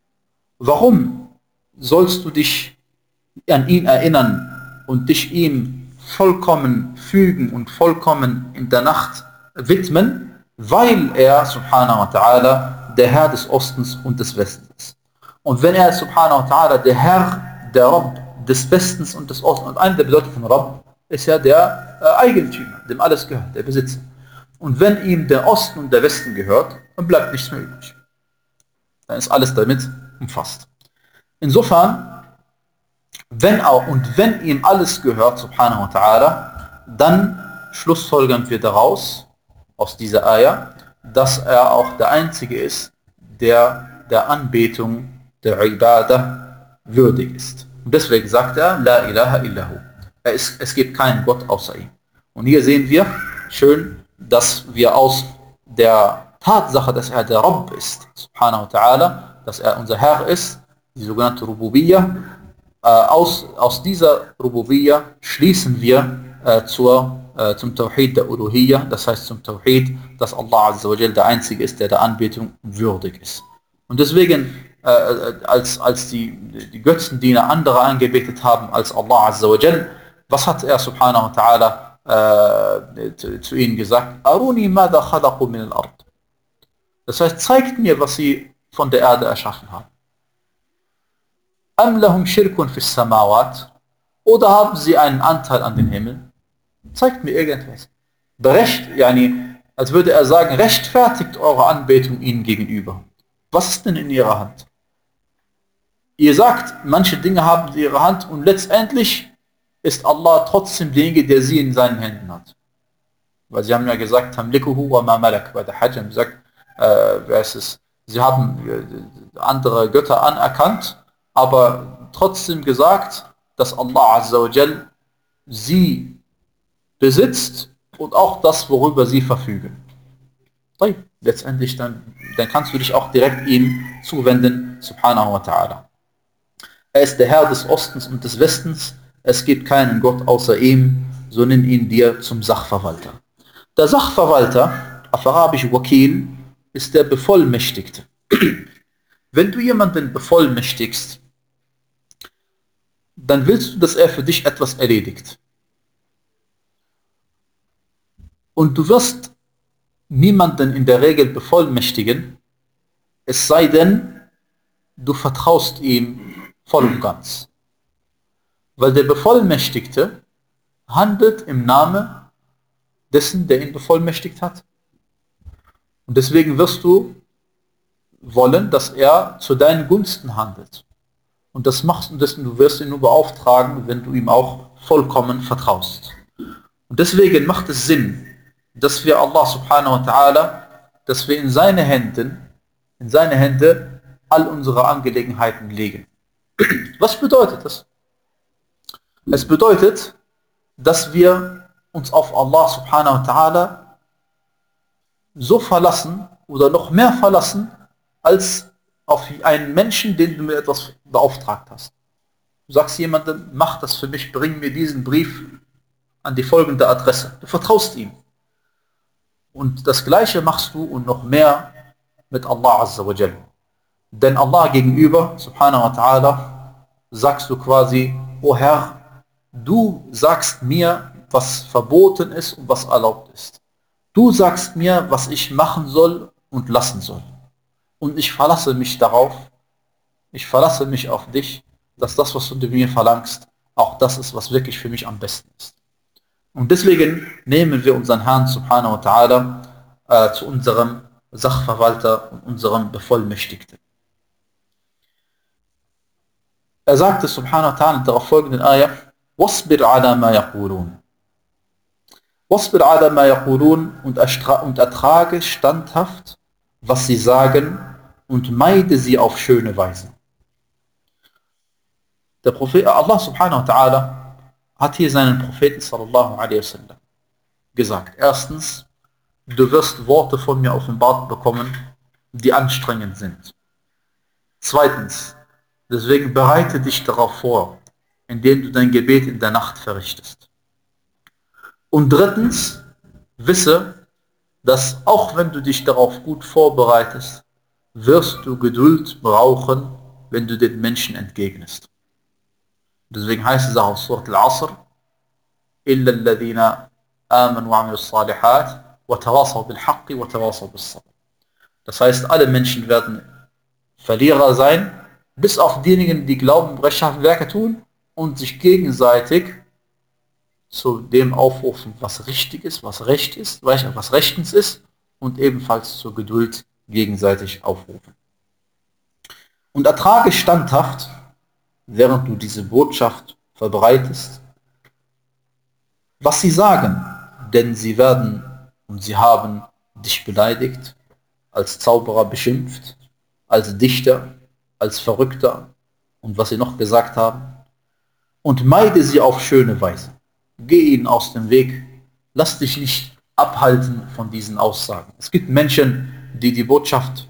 Warum sollst du dich an ihn erinnern und dich ihm vollkommen fügen und vollkommen in der Nacht widmen? Weil er, subhanahu wa ta'ala, der Herr des Ostens und des Westens ist. Und wenn er, subhanahu wa ta'ala, der Herr, der Rabb des Westens und des Ostens, und eine der Bedeutungen von Rabb ist ja der äh, Eigentümer, dem alles gehört, der Besitzer. Und wenn ihm der Osten und der Westen gehört, dann bleibt nichts mehr übrig. Dann ist alles damit umfasst. Insofern, wenn auch und wenn ihm alles gehört, subhanahu wa ta'ala, dann schlussfolgern wir daraus, aus dieser Ayah, dass er auch der Einzige ist, der der Anbetung, der Ibadah würdig ist. Und deswegen sagt er, La ilaha illahu. Er ist, es gibt keinen Gott außer ihm. Und hier sehen wir schön, dass wir aus der Tatsache, dass er der Rabb ist, subhanahu wa ta'ala, dass er unser Herr ist, die sogenannte Rububiyya, äh, aus, aus dieser Rububiyya schließen wir äh, zur, äh, zum Tawhid der Uluhiyya, das heißt zum Tawhid, dass Allah Azza wa Jal der Einzige ist, der der Anbetung würdig ist. Und deswegen, äh, als, als die, die Götzendiener andere angebetet haben als Allah Azza wa Jal, was hat er subhanahu wa ta'ala äh, zu, zu ihnen gesagt? Aruni mada khalaqu min al-ard. Das heißt, zeigt mir, was sie von der Erde erschaffen haben. Am lahum shirkun fis samawat. Oder haben sie einen Anteil an den Himmel? Zeigt mir irgendwas. Berecht, yani, als würde er sagen, rechtfertigt eure Anbetung ihnen gegenüber. Was ist denn in ihrer Hand? Ihr sagt, manche Dinge haben sie in ihrer Hand und letztendlich ist Allah trotzdem derjenige, der sie in seinen Händen hat. Weil sie haben ja gesagt, Tamlikuhu wa ma malak. Bei der Hajj haben gesagt, äh, wer ist es? Sie haben äh, andere Götter anerkannt, aber trotzdem gesagt, dass Allah Azza wa Jal sie besitzt und auch das, worüber sie verfügen. Letztendlich dann, dann kannst du dich auch direkt ihm zuwenden, subhanahu wa ta'ala. Er ist der Herr des Ostens und des Westens, es gibt keinen Gott außer ihm, so nimm ihn dir zum Sachverwalter. Der Sachverwalter, auf Arabisch Wakil, ist der Bevollmächtigte. Wenn du jemanden bevollmächtigst, dann willst du, dass er für dich etwas erledigt. Und du wirst niemanden in der Regel bevollmächtigen, es sei denn, du vertraust ihm voll und ganz. Weil der Bevollmächtigte handelt im Namen dessen, der ihn bevollmächtigt hat. Und deswegen wirst du wollen, dass er zu deinen Gunsten handelt. Und das machst du, du wirst ihn nur beauftragen, wenn du ihm auch vollkommen vertraust. Und deswegen macht es Sinn, dass wir Allah subhanahu wa ta'ala, dass wir in seine Hände, in seine Hände all unsere Angelegenheiten legen. Was bedeutet das? Es bedeutet, dass wir uns auf Allah subhanahu wa ta'ala so verlassen oder noch mehr verlassen, als auf einen Menschen, den du mit etwas beauftragt hast. Du sagst jemandem, mach das für mich, bring mir diesen Brief an die folgende Adresse. Du vertraust ihm. Und das Gleiche machst du und noch mehr mit Allah Azza wa Jal. Denn Allah gegenüber, subhanahu wa ta'ala, sagst du quasi, o Herr, du sagst mir, was verboten ist und was erlaubt ist. Du sagst mir, was ich machen soll und lassen soll. und ich verlasse mich darauf, ich verlasse mich auf dich, dass das, was du mir verlangst, auch das ist, was wirklich für mich am besten ist. Und deswegen nehmen wir unseren Herrn subhanahu wa ta'ala äh, zu unserem Sachverwalter und unserem Bevollmächtigten. Er sagte subhanahu wa ta'ala in der folgenden Ayah, وَاصْبِرْ عَلَى مَا يَقُولُونَ وَاصْبِرْ عَلَى مَا يَقُولُونَ und, und ertrage standhaft, was sie sagen, und meide sie auf schöne Weise. Der Prophet, Allah subhanahu wa ta'ala hat hier seinen Propheten sallallahu alaihi wasallam gesagt, erstens, du wirst Worte von mir offenbart bekommen, die anstrengend sind. Zweitens, deswegen bereite dich darauf vor, indem du dein Gebet in der Nacht verrichtest. Und drittens, wisse, dass auch wenn du dich darauf gut vorbereitest, wirst du Geduld brauchen, wenn du den Menschen entgegnest. Deswegen heißt es auch aus Surat Al-Asr, إِلَّا الَّذِينَ آمَنُوا وَعَمِلُوا الصَّالِحَاتِ وَتَوَاصَوْا بِالْحَقِّ وَتَوَاصَوْا بِالصَّبْرِ. Das heißt, alle Menschen werden Verlierer sein, bis auf diejenigen, die glauben, rechtschaffene Werke tun und sich gegenseitig zu dem aufrufen, was richtig ist, was recht ist, was rechtens ist, und ebenfalls zur Geduld gegenseitig aufrufen. Und ertrage standhaft, während du diese Botschaft verbreitest, was sie sagen, denn sie werden und sie haben dich beleidigt, als Zauberer beschimpft, als Dichter, als Verrückter und was sie noch gesagt haben, und meide sie auf schöne Weise. Geh ihnen aus dem Weg, lass dich nicht abhalten von diesen Aussagen. Es gibt Menschen, die die Botschaft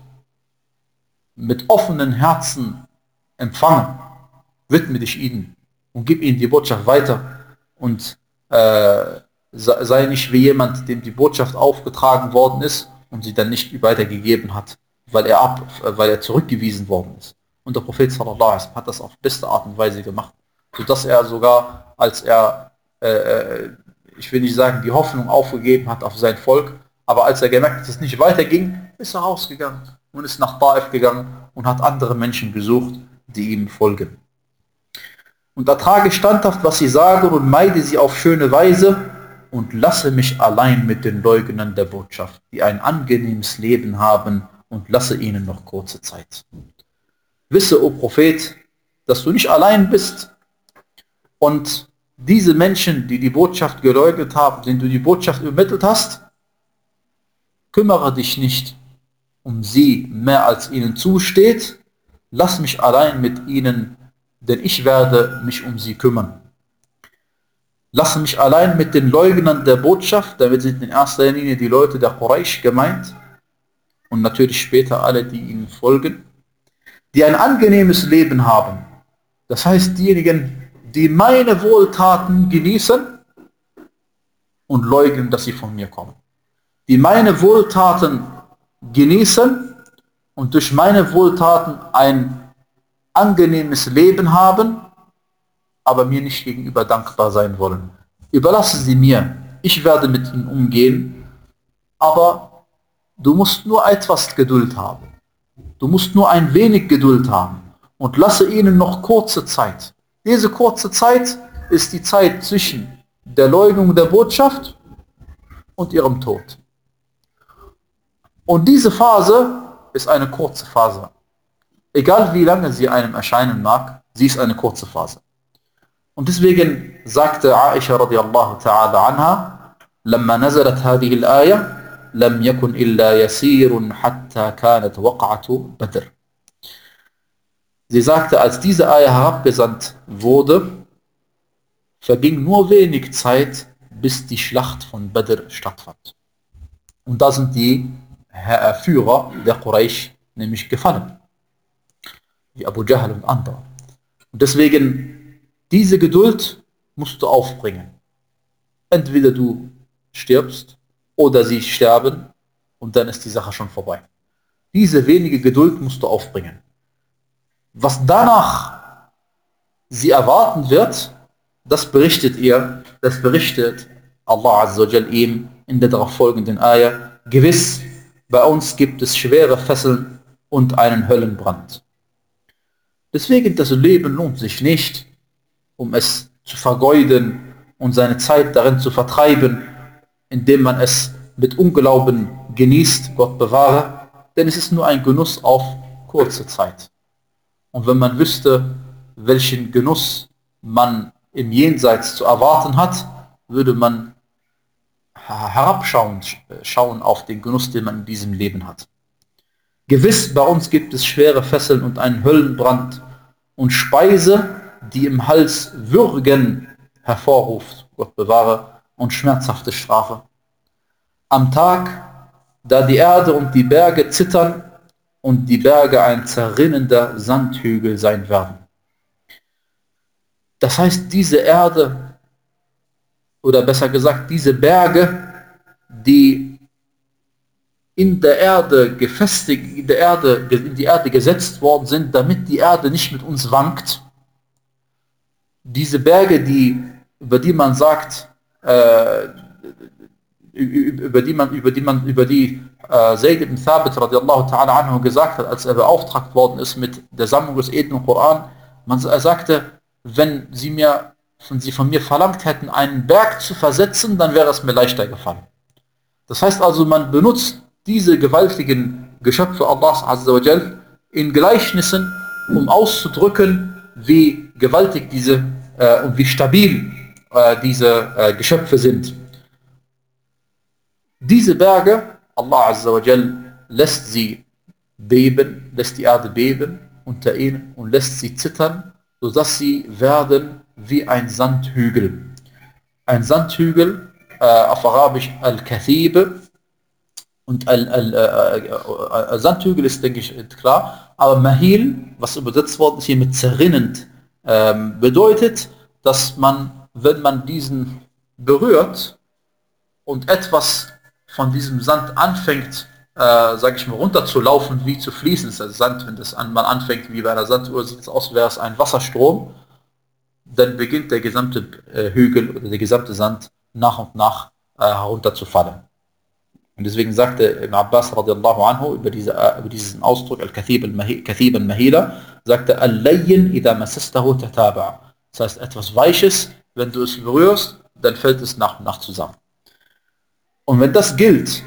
mit offenen Herzen empfangen. Widme dich ihnen und gib ihnen die Botschaft weiter und äh, sei nicht wie jemand, dem die Botschaft aufgetragen worden ist und sie dann nicht weitergegeben hat, weil er, ab, weil er zurückgewiesen worden ist. Und der Prophet sallallahu alaihi wasallam hat das auf beste Art und Weise gemacht, sodass er sogar, als er, äh, ich will nicht sagen, die Hoffnung aufgegeben hat auf sein Volk, aber als er gemerkt hat, dass es nicht weiterging, ist er rausgegangen und ist nach Taif gegangen und hat andere Menschen gesucht, die ihm folgen. Und ertrage standhaft, was sie sagen, und meide sie auf schöne Weise, und lasse mich allein mit den Leugnern der Botschaft, die ein angenehmes Leben haben, und lasse ihnen noch kurze Zeit. Wisse, o Prophet, dass du nicht allein bist, und diese Menschen, die die Botschaft geleugnet haben, denen du die Botschaft übermittelt hast, kümmere dich nicht um sie mehr als ihnen zusteht, lass mich allein mit ihnen, denn ich werde mich um sie kümmern. Lass mich allein mit den Leugnern der Botschaft, damit sind in erster Linie die Leute der Quraysh gemeint und natürlich später alle, die ihnen folgen, die ein angenehmes Leben haben. Das heißt, diejenigen, die meine Wohltaten genießen und leugnen, dass sie von mir kommen. Die meine Wohltaten genießen und durch meine Wohltaten ein angenehmes Leben haben, aber mir nicht gegenüber dankbar sein wollen. Überlasse sie mir, ich werde mit ihnen umgehen, aber du musst nur etwas Geduld haben. Du musst nur ein wenig Geduld haben und lasse ihnen noch kurze Zeit. Diese kurze Zeit ist die Zeit zwischen der Leugnung der Botschaft und ihrem Tod. Und diese Phase ist eine kurze Phase. Egal wie lange sie einem erscheinen mag, sie ist eine kurze Phase. Und deswegen sagte Aisha radiallahu ta'ala anha, لما نزلت هذه الآية لم يكن إلا يسير حتى كانت وقعة بدر. Sie sagte, als diese Ayah herabgesandt wurde, verging nur wenig Zeit, bis die Schlacht von Badr stattfand. Und da sind die Führer der Quraysh nämlich gefallen, wie Abu Jahl und andere. Und deswegen, diese Geduld musst du aufbringen. Entweder du stirbst oder sie sterben und dann ist die Sache schon vorbei. Diese wenige Geduld musst du aufbringen. Was danach sie erwarten wird, das berichtet ihr, das berichtet Allah Azza wa Jal ihm in der darauf folgenden Ayah. Gewiss, bei uns gibt es schwere Fesseln und einen Höllenbrand. Deswegen, das Leben lohnt sich nicht, um es zu vergeuden und seine Zeit darin zu vertreiben, indem man es mit Unglauben genießt, Gott bewahre, denn es ist nur ein Genuss auf kurze Zeit. Und wenn man wüsste, welchen Genuss man im Jenseits zu erwarten hat, würde man herabschauen schauen auf den Genuss, den man in diesem Leben hat. Gewiss, bei uns gibt es schwere Fesseln und einen Höllenbrand und Speise, die im Hals Würgen hervorruft, Gott bewahre, und schmerzhafte Strafe. Am Tag, da die Erde und die Berge zittern und die Berge ein zerrinnender Sandhügel sein werden. Das heißt, diese Erde, oder besser gesagt, diese Berge, die in der Erde gefestigt, in der Erde, in die Erde gesetzt worden sind, damit die Erde nicht mit uns wankt. Diese Berge, die, über die man sagt, äh, über die man, über die man, über die äh, Zayd ibn Thabit radiallahu ta'ala anhu gesagt hat, als er beauftragt worden ist mit der Sammlung des edlen Koran, man, er sagte, wenn sie mir, wenn sie von mir verlangt hätten, einen Berg zu versetzen, dann wäre es mir leichter gefallen. Das heißt also, man benutzt diese gewaltigen Geschöpfe Allahs Azza wa Jal in Gleichnissen, um auszudrücken, wie gewaltig diese äh, und wie stabil äh, diese äh, Geschöpfe sind. Diese Berge, Allah Azza wa Jal lässt sie beben, lässt die Erde beben unter ihnen und lässt sie zittern, sodass sie werden wie ein Sandhügel. Ein Sandhügel, äh, auf Arabisch Al-Kathib, und Al, Al, Al, Al Sandhügel ist, denke ich, klar, aber Mahil, was übersetzt worden ist hier mit zerrinnend, ähm, bedeutet, dass man, wenn man diesen berührt und etwas von diesem Sand anfängt, äh, sage ich mal, runterzulaufen, wie zu fließen, ist also Sand, wenn das an, man anfängt, wie bei einer Sanduhr, sieht es aus, als wäre es ein Wasserstrom, dann beginnt der gesamte äh, Hügel oder der gesamte Sand nach und nach äh, herunterzufallen. Und deswegen sagte Ibn Abbas radiallahu anhu über, diese, über diesen Ausdruck Al-Kathib al-Mahila, sagte Al-Layyin idha massastahu tataba. Das heißt, etwas Weiches, wenn du es berührst, dann fällt es nach und nach zusammen. Und wenn das gilt,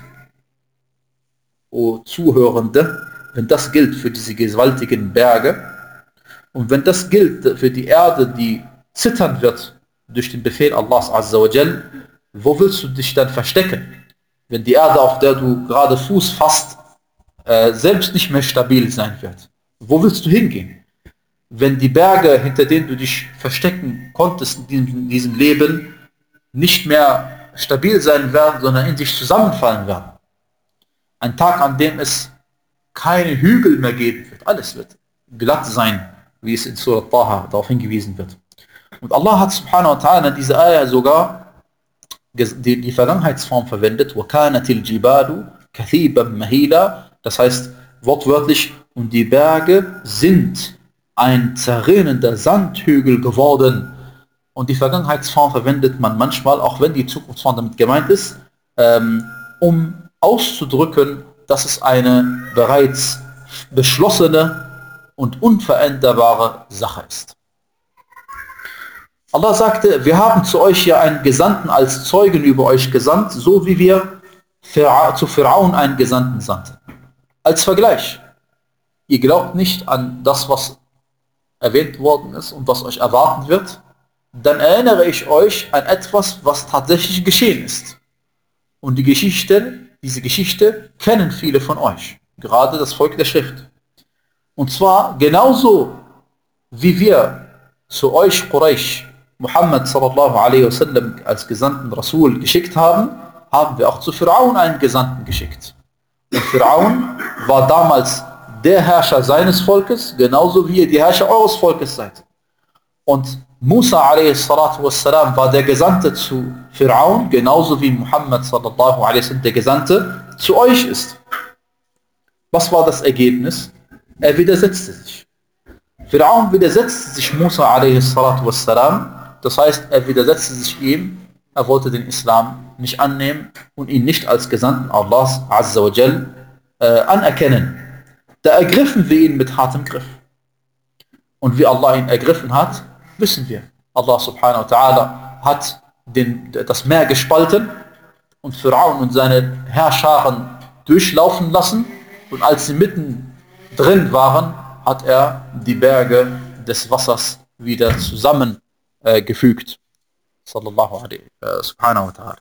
o Zuhörende, wenn das gilt für diese gewaltigen Berge und wenn das gilt für die Erde, die zittern wird durch den Befehl Allahs Azza wa Jal, wo willst du dich dann verstecken? Wenn die Erde, auf der du gerade Fuß fasst, äh, selbst nicht mehr stabil sein wird. Wo willst du hingehen? Wenn die Berge, hinter denen du dich verstecken konntest in diesem, in diesem Leben, nicht mehr stabil sein werden, sondern in sich zusammenfallen werden. Ein Tag, an dem es keine Hügel mehr geben wird. Alles wird glatt sein, wie es in Surah Taha darauf hingewiesen wird. Und Allah hat subhanahu wa ta'ala diese Ayah sogar Die, die Vergangenheitsform verwendet, وَكَانَتِ الْجِبَالُ كَثِيبًا مَهِيلًا, das heißt wortwörtlich, und die Berge sind ein zerrinnender Sandhügel geworden. Und die Vergangenheitsform verwendet man manchmal, auch wenn die Zukunftsform damit gemeint ist, ähm, um auszudrücken, dass es eine bereits beschlossene und unveränderbare Sache ist. Allah sagte, wir haben zu euch ja einen Gesandten als Zeugen über euch gesandt, so wie wir zu Pharaon einen Gesandten sandten. Als Vergleich, ihr glaubt nicht an das, was erwähnt worden ist und was euch erwarten wird, dann erinnere ich euch an etwas, was tatsächlich geschehen ist. Und die Geschichte, diese Geschichte kennen viele von euch, gerade das Volk der Schrift. Und zwar genauso, wie wir zu euch Quraysh Muhammad sallallahu alaihi wasallam als Gesandten Rasul geschickt haben, haben wir auch zu Pharaon einen Gesandten geschickt. Und Pharaon war damals der Herrscher seines Volkes, genauso wie ihr die Herrscher eures Volkes seid. Und Musa alaihi salatu wassalam war der Gesandte zu Pharaon, genauso wie Muhammad sallallahu alaihi wasallam der Gesandte zu euch ist. Was war das Ergebnis? Er widersetzte sich. Pharaon widersetzte sich Musa alaihi salatu wassalam. Das heißt, er widersetzte sich ihm, er wollte den Islam nicht annehmen und ihn nicht als Gesandten Allahs Azza wa Jal äh, anerkennen. Da ergriffen wir ihn mit hartem Griff. Und wie Allah ihn ergriffen hat, wissen wir. Allah subhanahu wa ta'ala hat den, das Meer gespalten und Pharaon und seine Herrscharen durchlaufen lassen. Und als sie mitten drin waren, hat er die Berge des Wassers wieder zusammengefügt. Äh, Sallallahu alaihi äh, subhanahu wa ta'ala.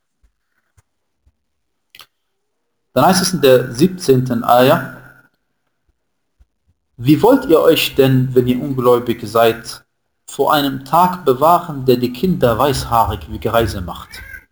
Dann heißt es in der siebzehnten Ayah: Wie wollt ihr euch denn, wenn ihr ungläubig seid, vor einem Tag bewahren, der die Kinder weißhaarig wie Greise macht?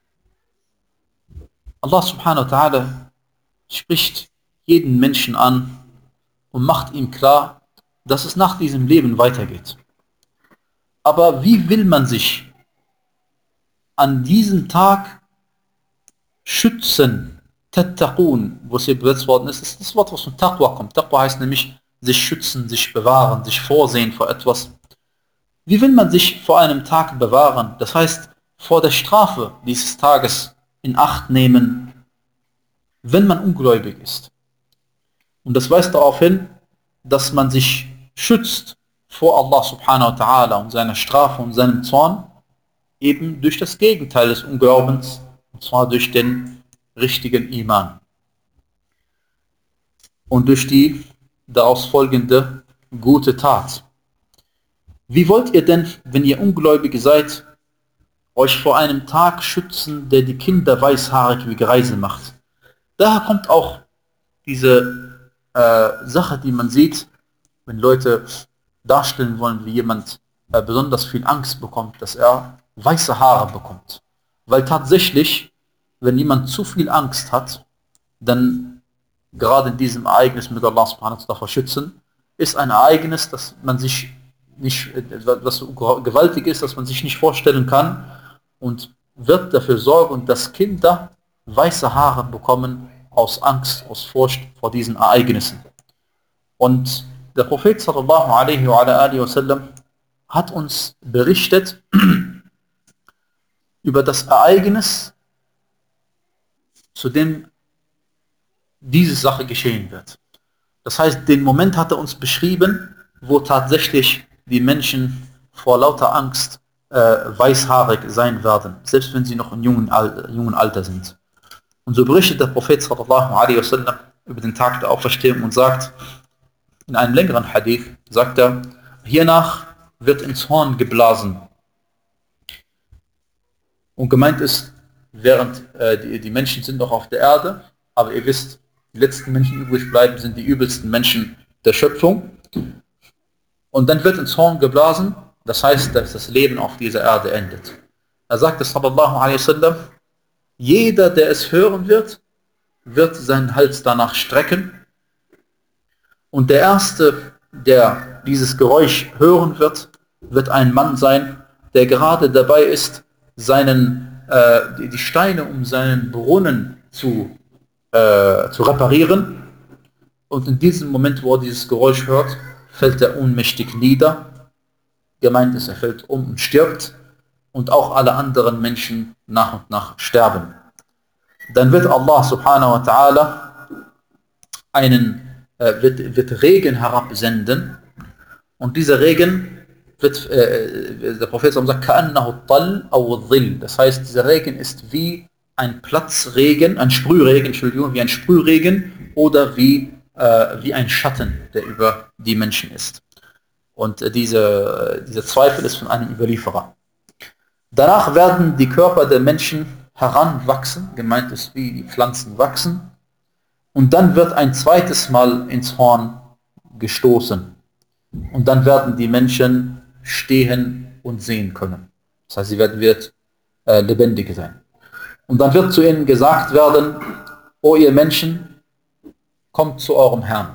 Allah subhanahu wa ta'ala spricht jeden Menschen an und macht ihm klar, dass es nach diesem Leben weitergeht. Aber wie will man sich an diesem Tag schützen? Tattaqun, wo es hier übersetzt worden ist, ist das Wort, was von Taqwa kommt. Taqwa heißt nämlich sich schützen, sich bewahren, sich vorsehen vor etwas. Wie will man sich vor einem Tag bewahren? Das heißt, vor der Strafe dieses Tages in Acht nehmen, wenn man ungläubig ist. Und das weist darauf hin, dass man sich schützt vor Allah subhanahu wa ta'ala und seiner Strafe und seinem Zorn, eben durch das Gegenteil des Unglaubens, und zwar durch den richtigen Iman. Und durch die daraus folgende gute Tat. Wie wollt ihr denn, wenn ihr Ungläubige seid, euch vor einem Tag schützen, der die Kinder weißhaarig wie Greise macht? Daher kommt auch diese äh, Sache, die man sieht, wenn Leute darstellen wollen, wie jemand äh, besonders viel Angst bekommt, dass er weiße Haare bekommt. Weil tatsächlich, wenn jemand zu viel Angst hat, dann gerade in diesem Ereignis mit Allah subhanahu wa ta'ala schützen, ist ein Ereignis, das man sich nicht, was so gewaltig ist, dass man sich nicht vorstellen kann, und wird dafür sorgen, dass Kinder weiße Haare bekommen aus Angst, aus Furcht vor diesen Ereignissen. Und der Prophet sallallahu alaihi wa alihi wa sallam hat uns berichtet über das Ereignis, zu dem diese Sache geschehen wird. Das heißt, den Moment hat er uns beschrieben, wo tatsächlich die Menschen vor lauter Angst äh, weißhaarig sein werden, selbst wenn sie noch im jungen, Al jungen Alter sind. Und so berichtet der Prophet sallallahu alaihi wa sallam über den Tag der Auferstehung und sagt, in einem längeren Hadith, sagt er, hiernach wird ins Horn geblasen. Und gemeint ist, während äh, die, die Menschen sind noch auf der Erde, aber ihr wisst, die letzten Menschen übrig bleiben, sind die übelsten Menschen der Schöpfung. Und dann wird ins Horn geblasen, das heißt, dass das Leben auf dieser Erde endet. Er sagt, sallallahu alaihi wasallam, jeder, der es hören wird, wird seinen Hals danach strecken. Und der Erste, der dieses Geräusch hören wird, wird ein Mann sein, der gerade dabei ist, seinen, äh, die, die Steine um seinen Brunnen zu, äh, zu reparieren. Und in diesem Moment, wo er dieses Geräusch hört, fällt er ohnmächtig nieder. Gemeint ist, er fällt um und stirbt. Und auch alle anderen Menschen nach und nach sterben. Dann wird Allah subhanahu wa ta'ala einen, äh, wird, wird Regen herabsenden. Und dieser Regen wird, äh, der Prophet sagt, كَأَنَّهُ الطَّلْ أو الظِّلْ. Das heißt, dieser Regen ist wie ein Platzregen, ein Sprühregen, Entschuldigung, wie ein Sprühregen oder wie, äh, wie ein Schatten, der über die Menschen ist. Und äh, diese, dieser Zweifel ist von einem Überlieferer. Danach werden die Körper der Menschen heranwachsen, gemeint ist, wie die Pflanzen wachsen. Und dann wird ein zweites Mal ins Horn gestoßen. Und dann werden die Menschen stehen und sehen können. Das heißt, sie werden wird, äh, lebendig sein. Und dann wird zu ihnen gesagt werden, o ihr Menschen, kommt zu eurem Herrn.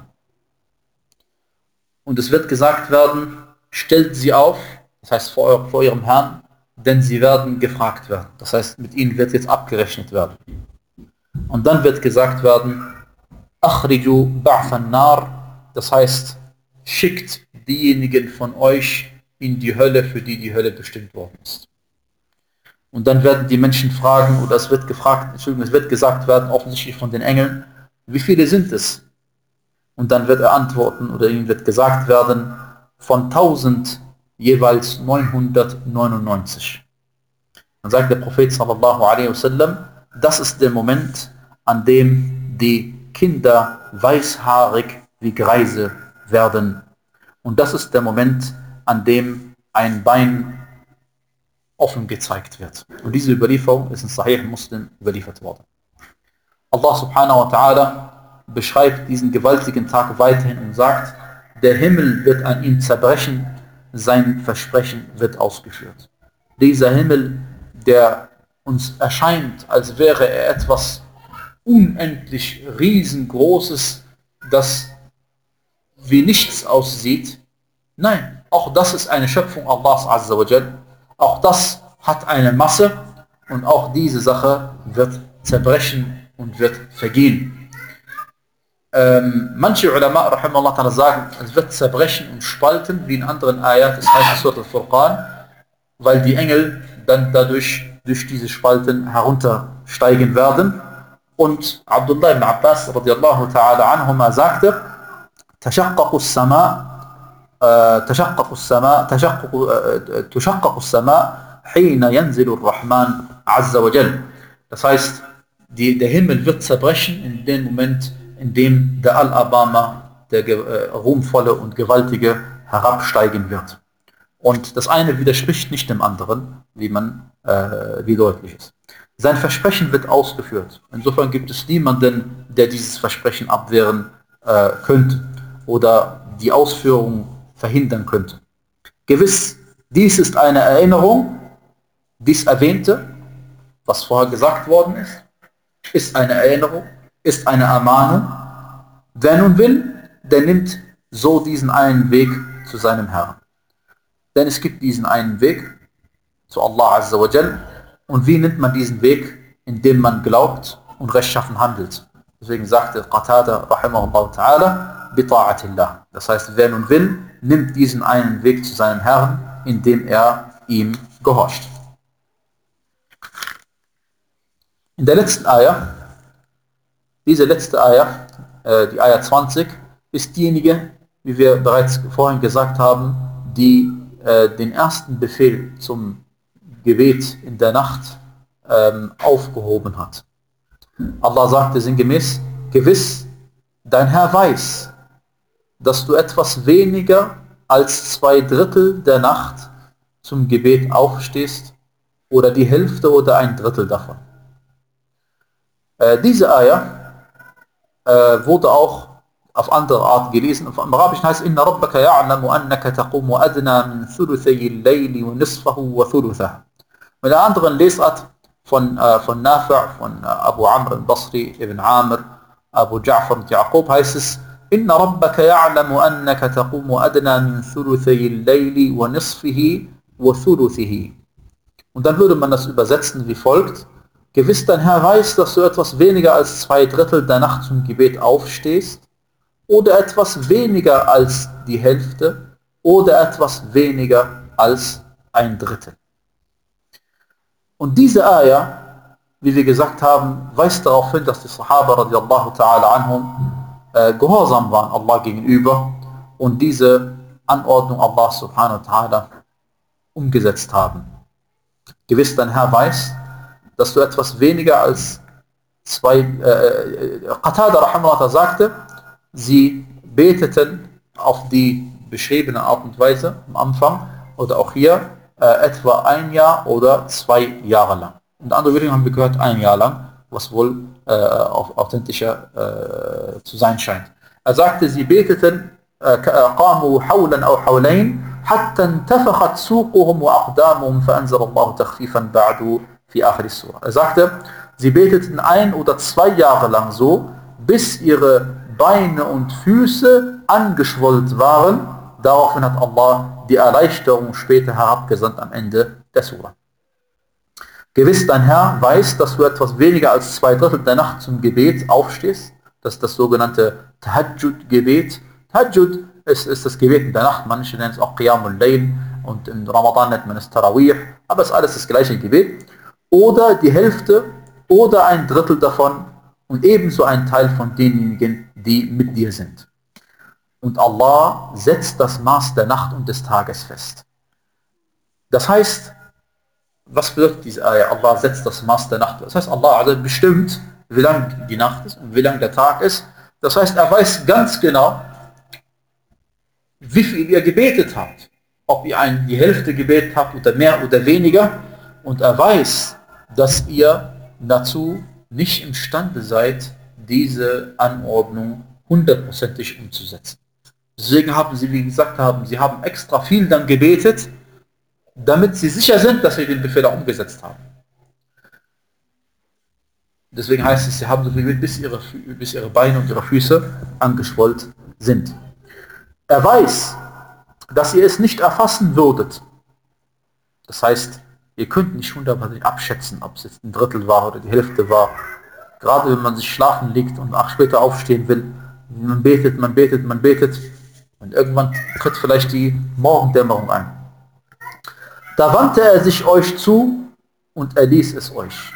Und es wird gesagt werden, stellt sie auf, das heißt vor, vor ihrem Herrn, denn sie werden gefragt werden. Das heißt, mit ihnen wird jetzt abgerechnet werden. Und dann wird gesagt werden, Akhriju ba'than nar, das heißt, schickt diejenigen von euch in die Hölle, für die die Hölle bestimmt worden ist. Und dann werden die Menschen fragen, oder es wird gefragt, Entschuldigung, es wird gesagt werden, offensichtlich von den Engeln, wie viele sind es? Und dann wird er antworten oder ihm wird gesagt werden, von tausend jeweils neunhundertneunundneunzig. Dann sagt der Prophet sallallahu alaihi wasallam, das ist der Moment, an dem die Kinder weißhaarig wie Greise werden. Und das ist der Moment, an dem ein Bein offen gezeigt wird. Und diese Überlieferung ist in Sahih Muslim überliefert worden. Allah subhanahu wa ta'ala beschreibt diesen gewaltigen Tag weiterhin und sagt, der Himmel wird an ihm zerbrechen, sein Versprechen wird ausgeführt. Dieser Himmel, der uns erscheint, als wäre er etwas unendlich riesengroßes, das wie nichts aussieht. Nein, auch das ist eine Schöpfung Allahs Azza wa Jal. Auch das hat eine Masse und auch diese Sache wird zerbrechen und wird vergehen. Ähm, manche Ulama rahimahullah sagen, es wird zerbrechen und spalten, wie in anderen Ayat, das heißt Surat al-Furqan, weil die Engel dann dadurch durch diese Spalten heruntersteigen werden. Und Abdullah ibn Abbas radiallahu ta'ala anhuma sagte, تشقق السماء تشقق السماء تشقق تشقق السماء حين ينزل الرحمن عز وجل. Das heißt, die, der Himmel wird zerbrechen in dem Moment, in dem der Al-Abama, der äh, ruhmvolle und gewaltige, herabsteigen wird. Und das eine widerspricht nicht dem anderen, wie man äh, wie deutlich ist. Sein Versprechen wird ausgeführt. Insofern gibt es niemanden, der dieses Versprechen abwehren äh, könnte oder die Ausführung verhindern könnte. Gewiss, dies ist eine Erinnerung, dies Erwähnte, was vorher gesagt worden ist, ist eine Erinnerung, ist eine Ermahnung. Wer nun will, der nimmt so diesen einen Weg zu seinem Herrn. Denn es gibt diesen einen Weg zu Allah Azza wa Jal. Und wie nimmt man diesen Weg? Indem man glaubt und rechtschaffen handelt. Deswegen sagte Qatada rahimahullah ta'ala, bita'atillah. Das heißt, wer nun will, nimmt diesen einen Weg zu seinem Herrn, indem er ihm gehorcht. In der letzten Ayah, diese letzte Ayah, äh, die Ayah zwanzig, ist diejenige, wie wir bereits vorhin gesagt haben, die äh, den ersten Befehl zum Gebet in der Nacht ähm, aufgehoben hat. Allah sagte sinngemäß, gewiss, dein Herr weiß, dass du etwas weniger als zwei Drittel der Nacht zum Gebet aufstehst oder die Hälfte oder ein Drittel davon. Äh, diese Ayah äh, wurde auch auf andere Art gelesen. Im Arabischen heißt Inna rabbaka ya'lamu annaka taqumu adna min thuluthay al-layli wa nisfahu wa thuluthahu. Mit einer anderen Lesart von, äh, von Nafi', von äh, Abu Amr al-Basri, Ibn Amr, Abu Ja'far und Yaqub heißt es Inna rabbaka ya'lamu annaka taqumu adna min thuluthay al-layli wa nisfihi wa thuluthihi. Und dann würde man das übersetzen wie folgt: Gewiss, dein Herr weiß, dass du etwas weniger als zwei Drittel der Nacht zum Gebet aufstehst oder etwas weniger als die Hälfte oder etwas weniger als ein Drittel. Und diese Ayah, wie wir gesagt haben, weist darauf hin, dass die Sahaba radiallahu ta'ala anhum äh, gehorsam waren Allah gegenüber und diese Anordnung Allah subhanahu wa ta'ala umgesetzt haben. Gewiss, dein Herr weiß, dass du etwas weniger als zwei, äh, Qatada rahimahullah sagte, sie beteten auf die beschriebene Art und Weise am Anfang oder auch hier äh, etwa ein Jahr oder zwei Jahre lang. Und andere Überlegungen haben wir gehört, ein Jahr lang, was wohl äh, authentischer äh, zu sein scheint. Er sagte, sie beteten قاموا حولا أو حولين حتى انتفخت سوقهم وأقدامهم فأنزل الله تخفيفا بعد في آخر السورة. Er sagte, sie beteten ein oder zwei Jahre lang so, bis ihre Beine und Füße angeschwollt waren. Daraufhin hat Allah die Erleichterung später herabgesandt am Ende der Surah. Gewiss, dein Herr weiß, dass du etwas weniger als zwei Drittel der Nacht zum Gebet aufstehst. Das ist das sogenannte Tahajjud-Gebet. Tahajjud ist, ist das Gebet in der Nacht. Manche nennen es auch Qiyamul Layl und im Ramadan nennt man es Tarawih. Aber es ist alles das gleiche Gebet. Oder die Hälfte oder ein Drittel davon und ebenso ein Teil von denjenigen, die mit dir sind. und Allah setzt das Maß der Nacht und des Tages fest. Das heißt, was bedeutet diese Ayah? Allah setzt das Maß der Nacht. Das heißt, Allah also bestimmt, wie lang die Nacht ist und wie lang der Tag ist. Das heißt, er weiß ganz genau, wie viel ihr gebetet habt. Ob ihr ein, die Hälfte gebetet habt oder mehr oder weniger. Und er weiß, dass ihr dazu nicht imstande seid, diese Anordnung hundertprozentig umzusetzen. Deswegen haben sie, wie gesagt haben, sie haben extra viel dann gebetet, damit sie sicher sind, dass sie den Befehl auch umgesetzt haben. Deswegen heißt es, sie haben so viel gebetet, bis ihre, bis ihre Beine und ihre Füße angeschwollen sind. Er weiß, dass ihr es nicht erfassen würdet. Das heißt, ihr könnt nicht hundertprozentig abschätzen, ob es jetzt ein Drittel war oder die Hälfte war. Gerade wenn man sich schlafen legt und auch später aufstehen will, man betet, man betet, man betet und irgendwann tritt vielleicht die Morgendämmerung ein. Da wandte er sich euch zu und er ließ es euch.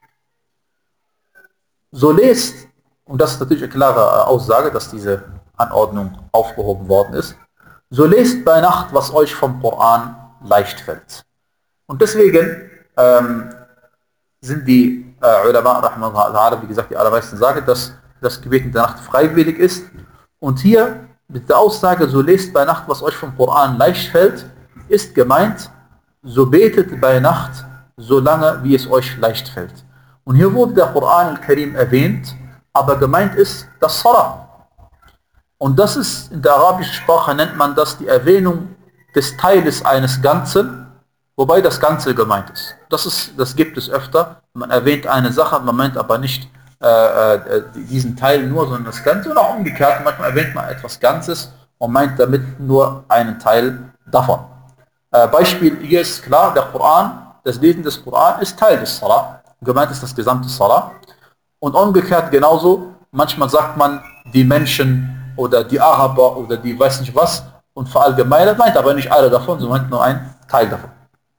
So lest, und das ist natürlich eine klare Aussage, dass diese Anordnung aufgehoben worden ist, so lest bei Nacht, was euch vom Koran leicht fällt. Und deswegen ähm, sind die äh, Ulama, rahimahullah, wie gesagt, die allermeisten sagen, dass das Gebet in der Nacht freiwillig ist. Und hier mit der Aussage, so lest bei Nacht, was euch vom Koran leicht fällt, ist gemeint, so betet bei Nacht, so lange, wie es euch leicht fällt. Und hier wurde der Koran al-Karim erwähnt, aber gemeint ist das Salah. Und das ist, in der arabischen Sprache nennt man das die Erwähnung des Teiles eines Ganzen, wobei das Ganze gemeint ist. Das ist, das gibt es öfter. Man erwähnt eine Sache, man meint aber nicht äh, äh, diesen Teil nur, sondern das Ganze. Und auch umgekehrt, manchmal erwähnt man etwas Ganzes und meint damit nur einen Teil davon. Äh, Beispiel, hier ist klar, der Koran, das Lesen des Koran ist Teil des Salah. Gemeint ist das gesamte Salah. Und umgekehrt genauso, manchmal sagt man, die Menschen oder die Araber oder die weiß nicht was und verallgemeinert, meint aber nicht alle davon, sondern meint nur ein Teil davon.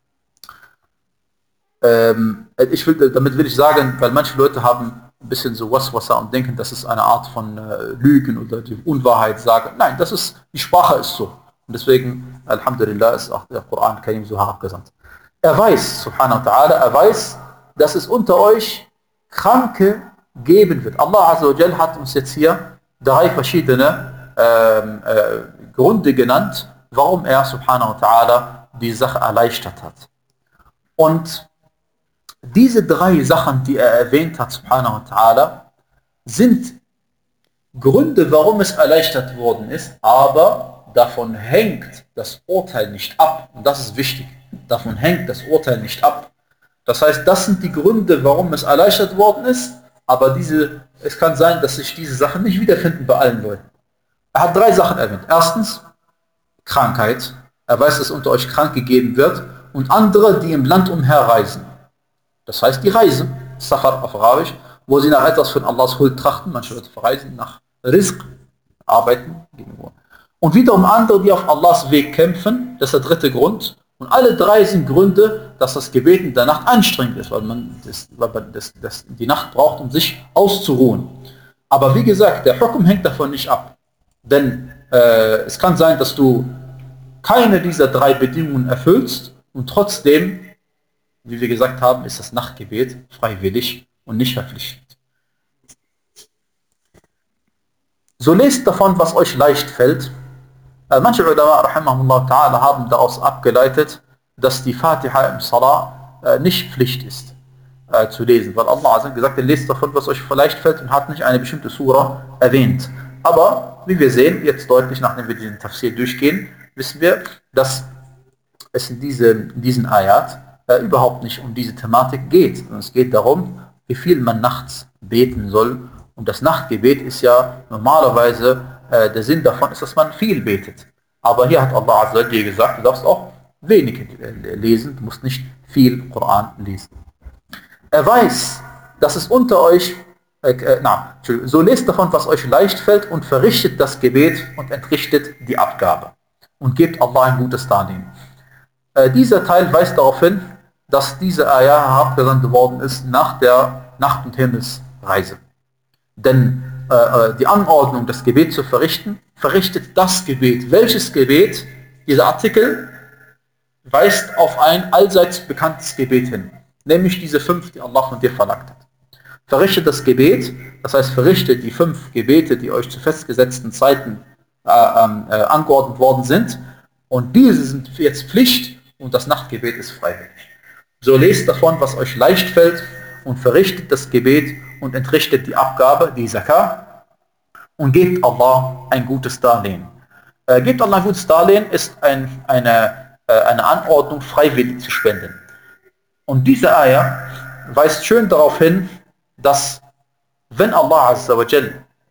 Ähm, ich will, damit will ich sagen, weil manche Leute haben ein bisschen so Waswasa und denken, das ist eine Art von äh, Lügen oder die Unwahrheit sagen. Nein, das ist, die Sprache ist so. Und deswegen, Alhamdulillah, ist auch der Koran Karim so herabgesandt. Er weiß, subhanahu wa ta'ala, er weiß, dass es unter euch Kranke geben wird. Allah Azza wa Jal hat uns jetzt hier drei verschiedene ähm, äh, Gründe genannt, warum er subhanahu wa ta'ala die Sache erleichtert hat. Und diese drei Sachen, die er erwähnt hat, subhanahu wa ta'ala, sind Gründe, warum es erleichtert worden ist, aber davon hängt das Urteil nicht ab. Und das ist wichtig. Davon hängt das Urteil nicht ab. Das heißt, das sind die Gründe, warum es erleichtert worden ist, aber diese, es kann sein, dass sich diese Sachen nicht wiederfinden bei allen Leuten. Er hat drei Sachen erwähnt. Erstens, Krankheit. Er weiß, dass unter euch krank gegeben wird. Und andere, die im Land umherreisen. Das heißt, die reisen, Safar auf Arabisch, wo sie nach etwas von Allahs Huld trachten. Manche Leute verreisen nach Rizq, arbeiten. Und wiederum andere, die auf Allahs Weg kämpfen. Das ist der dritte Grund. Und alle drei sind Gründe, dass das Gebet in der Nacht anstrengend ist, weil man, das, weil man das, das die Nacht braucht, um sich auszuruhen. Aber wie gesagt, der Hukum hängt davon nicht ab. Denn äh, es kann sein, dass du keine dieser drei Bedingungen erfüllst und trotzdem, wie wir gesagt haben, ist das Nachtgebet freiwillig und nicht verpflichtend. So lest davon, was euch leicht fällt. Äh, manche Ulama, rahimahumullah ta'ala, haben daraus abgeleitet, dass die Fatiha im Salah äh, nicht Pflicht ist äh, zu lesen, weil Allah hat gesagt, ihr lest davon, was euch leicht fällt und hat nicht eine bestimmte Sura erwähnt. Aber, wie wir sehen, jetzt deutlich, nachdem wir diesen Tafsir durchgehen, wissen wir, dass es in, diese, in diesen Ayat äh, überhaupt nicht um diese Thematik geht. Und es geht darum, wie viel man nachts beten soll. Und das Nachtgebet ist ja normalerweise, äh, der Sinn davon ist, dass man viel betet. Aber hier hat Allah Azza wa Jalla gesagt, du darfst auch wenig lesen, du musst nicht viel Koran lesen. Er weiß, dass es unter euch, äh, na, so lest davon, was euch leicht fällt und verrichtet das Gebet und entrichtet die Abgabe. Und gebt Allah ein gutes Darlehen. Äh, dieser Teil weist darauf hin, dass diese Ayah herabgesandt worden ist nach der Nacht- und Himmelsreise. Denn äh, die Anordnung, das Gebet zu verrichten, verrichtet das Gebet. Welches Gebet? Dieser Artikel weist auf ein allseits bekanntes Gebet hin, nämlich diese fünf, die Allah von dir verlangt hat. Verrichtet das Gebet, das heißt verrichtet die fünf Gebete, die euch zu festgesetzten Zeiten äh, äh, angeordnet worden sind, und diese sind jetzt Pflicht und das Nachtgebet ist freiwillig. So lest davon, was euch leicht fällt, und verrichtet das Gebet und entrichtet die Abgabe, die Zakah, und gebt Allah ein gutes Darlehen. Äh, gebt Allah ein gutes Darlehen ist ein, eine, äh, eine Anordnung, freiwillig zu spenden. Und diese Ayah weist schön darauf hin, dass wenn Allah Azza wa Jal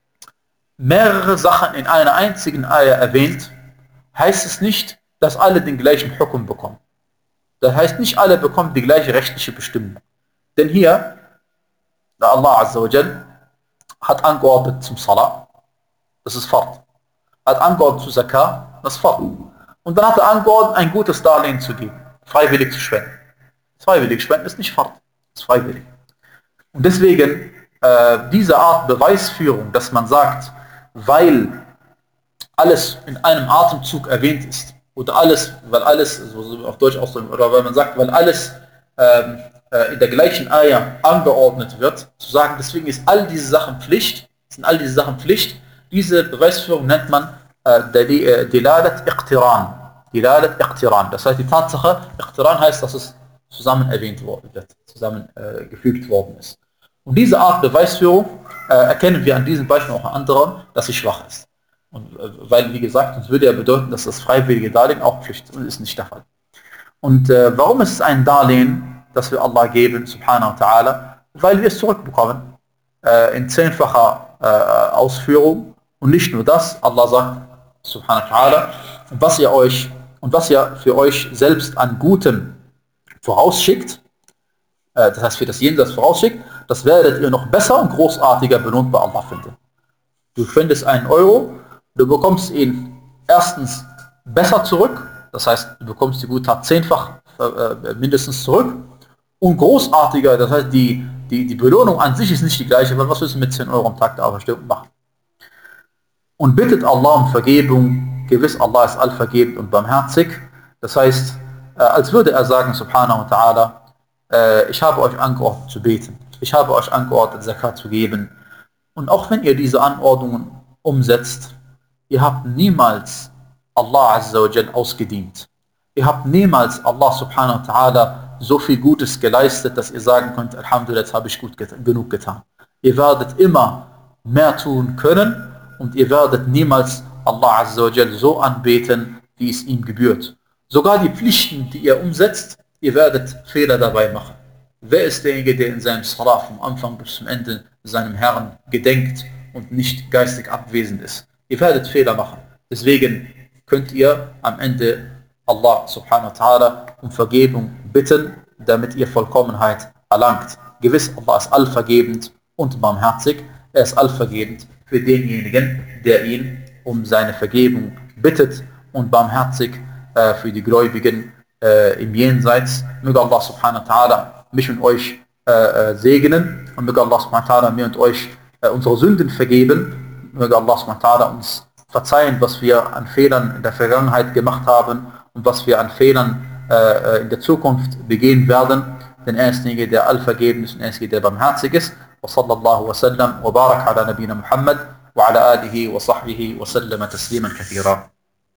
mehrere Sachen in einer einzigen Ayah erwähnt, heißt es nicht, dass alle den gleichen Hukum bekommen. Das heißt, nicht alle bekommen die gleiche rechtliche Bestimmung. Denn hier, da Allah Azza wa Jal hat angeordnet zum Salah, das ist Fard. Hat angeordnet zu Zakah, das ist Fard. Und dann hat er angeordnet, ein gutes Darlehen zu geben, freiwillig zu spenden. Freiwillig spenden ist nicht Fard, ist freiwillig. Und deswegen äh, diese Art Beweisführung, dass man sagt, weil alles in einem Atemzug erwähnt ist, oder alles, weil alles, also auf Deutsch ausdrücken, oder weil man sagt, weil alles ähm, äh, in der gleichen Ayah angeordnet wird, zu sagen, deswegen ist all diese Sachen Pflicht, sind all diese Sachen Pflicht, diese Beweisführung nennt man äh, Dilalat Iqtiran. Dilalat Iqtiran. Das heißt, die Tatsache, Iqtiran heißt, dass es zusammen erwähnt worden wird, zusammen äh, gefügt worden ist. Und diese Art Beweisführung äh, erkennen wir an diesem Beispiel auch an anderen, dass sie schwach ist. Und, äh, weil, wie gesagt, das würde ja bedeuten, dass das freiwillige Darlehen auch Pflicht ist, und ist nicht der Fall. Und äh, warum ist es ein Darlehen, das wir Allah geben, subhanahu wa ta'ala? Weil wir es zurückbekommen, äh, in zehnfacher äh, Ausführung. Und nicht nur das, Allah sagt, subhanahu wa ta'ala, was ihr euch und was ihr für euch selbst an Gutem vorausschickt, äh, das heißt für das Jenseits vorausschickt, das werdet ihr noch besser und großartiger belohnt bei Allah finden. Du spendest einen Euro, du bekommst ihn erstens besser zurück, das heißt, du bekommst die Guttat zehnfach äh, mindestens zurück, und großartiger, das heißt, die, die, die Belohnung an sich ist nicht die gleiche, weil was willst du mit zehn Euro am Tag der Auferstehung machen? Und bittet Allah um Vergebung, gewiss Allah ist allvergebend und barmherzig, das heißt, äh, als würde er sagen, subhanahu wa ta'ala, äh, ich habe euch angeordnet zu beten, ich habe euch angeordnet, Zakat zu geben, und auch wenn ihr diese Anordnungen umsetzt, ihr habt niemals Allah Azza wa Jal ausgedient. Ihr habt niemals Allah subhanahu wa ta'ala so viel Gutes geleistet, dass ihr sagen könnt, Alhamdulillah, jetzt habe ich gut get- genug getan. Ihr werdet immer mehr tun können, und ihr werdet niemals Allah Azza wa Jal so anbeten, wie es ihm gebührt. Sogar die Pflichten, die ihr umsetzt, ihr werdet Fehler dabei machen. Wer ist derjenige, der in seinem Salah vom Anfang bis zum Ende seinem Herrn gedenkt und nicht geistig abwesend ist? Ihr werdet Fehler machen. Deswegen könnt ihr am Ende Allah subhanahu wa ta'ala um Vergebung bitten, damit ihr Vollkommenheit erlangt. Gewiss, Allah ist allvergebend und barmherzig. Er ist allvergebend für denjenigen, der ihn um seine Vergebung bittet, und barmherzig äh, für die Gläubigen äh, im Jenseits. Möge Allah subhanahu wa ta'ala mich und euch äh, segnen, und möge Allah subhanahu wa ta'ala mir und euch äh, unsere Sünden vergeben. Möge Allah subhanahu wa ta'ala uns verzeihen, was wir an Fehlern in der Vergangenheit gemacht haben und was wir an Fehlern äh, in der Zukunft begehen werden. Denn er ist derjenige, der allvergeben ist, und er ist derjenige, der barmherzig ist. Wa sallallahu wa sallam wa barak ala nabina Muhammad wa ala alihi wa sahbihi wa sallama tasliman kathira.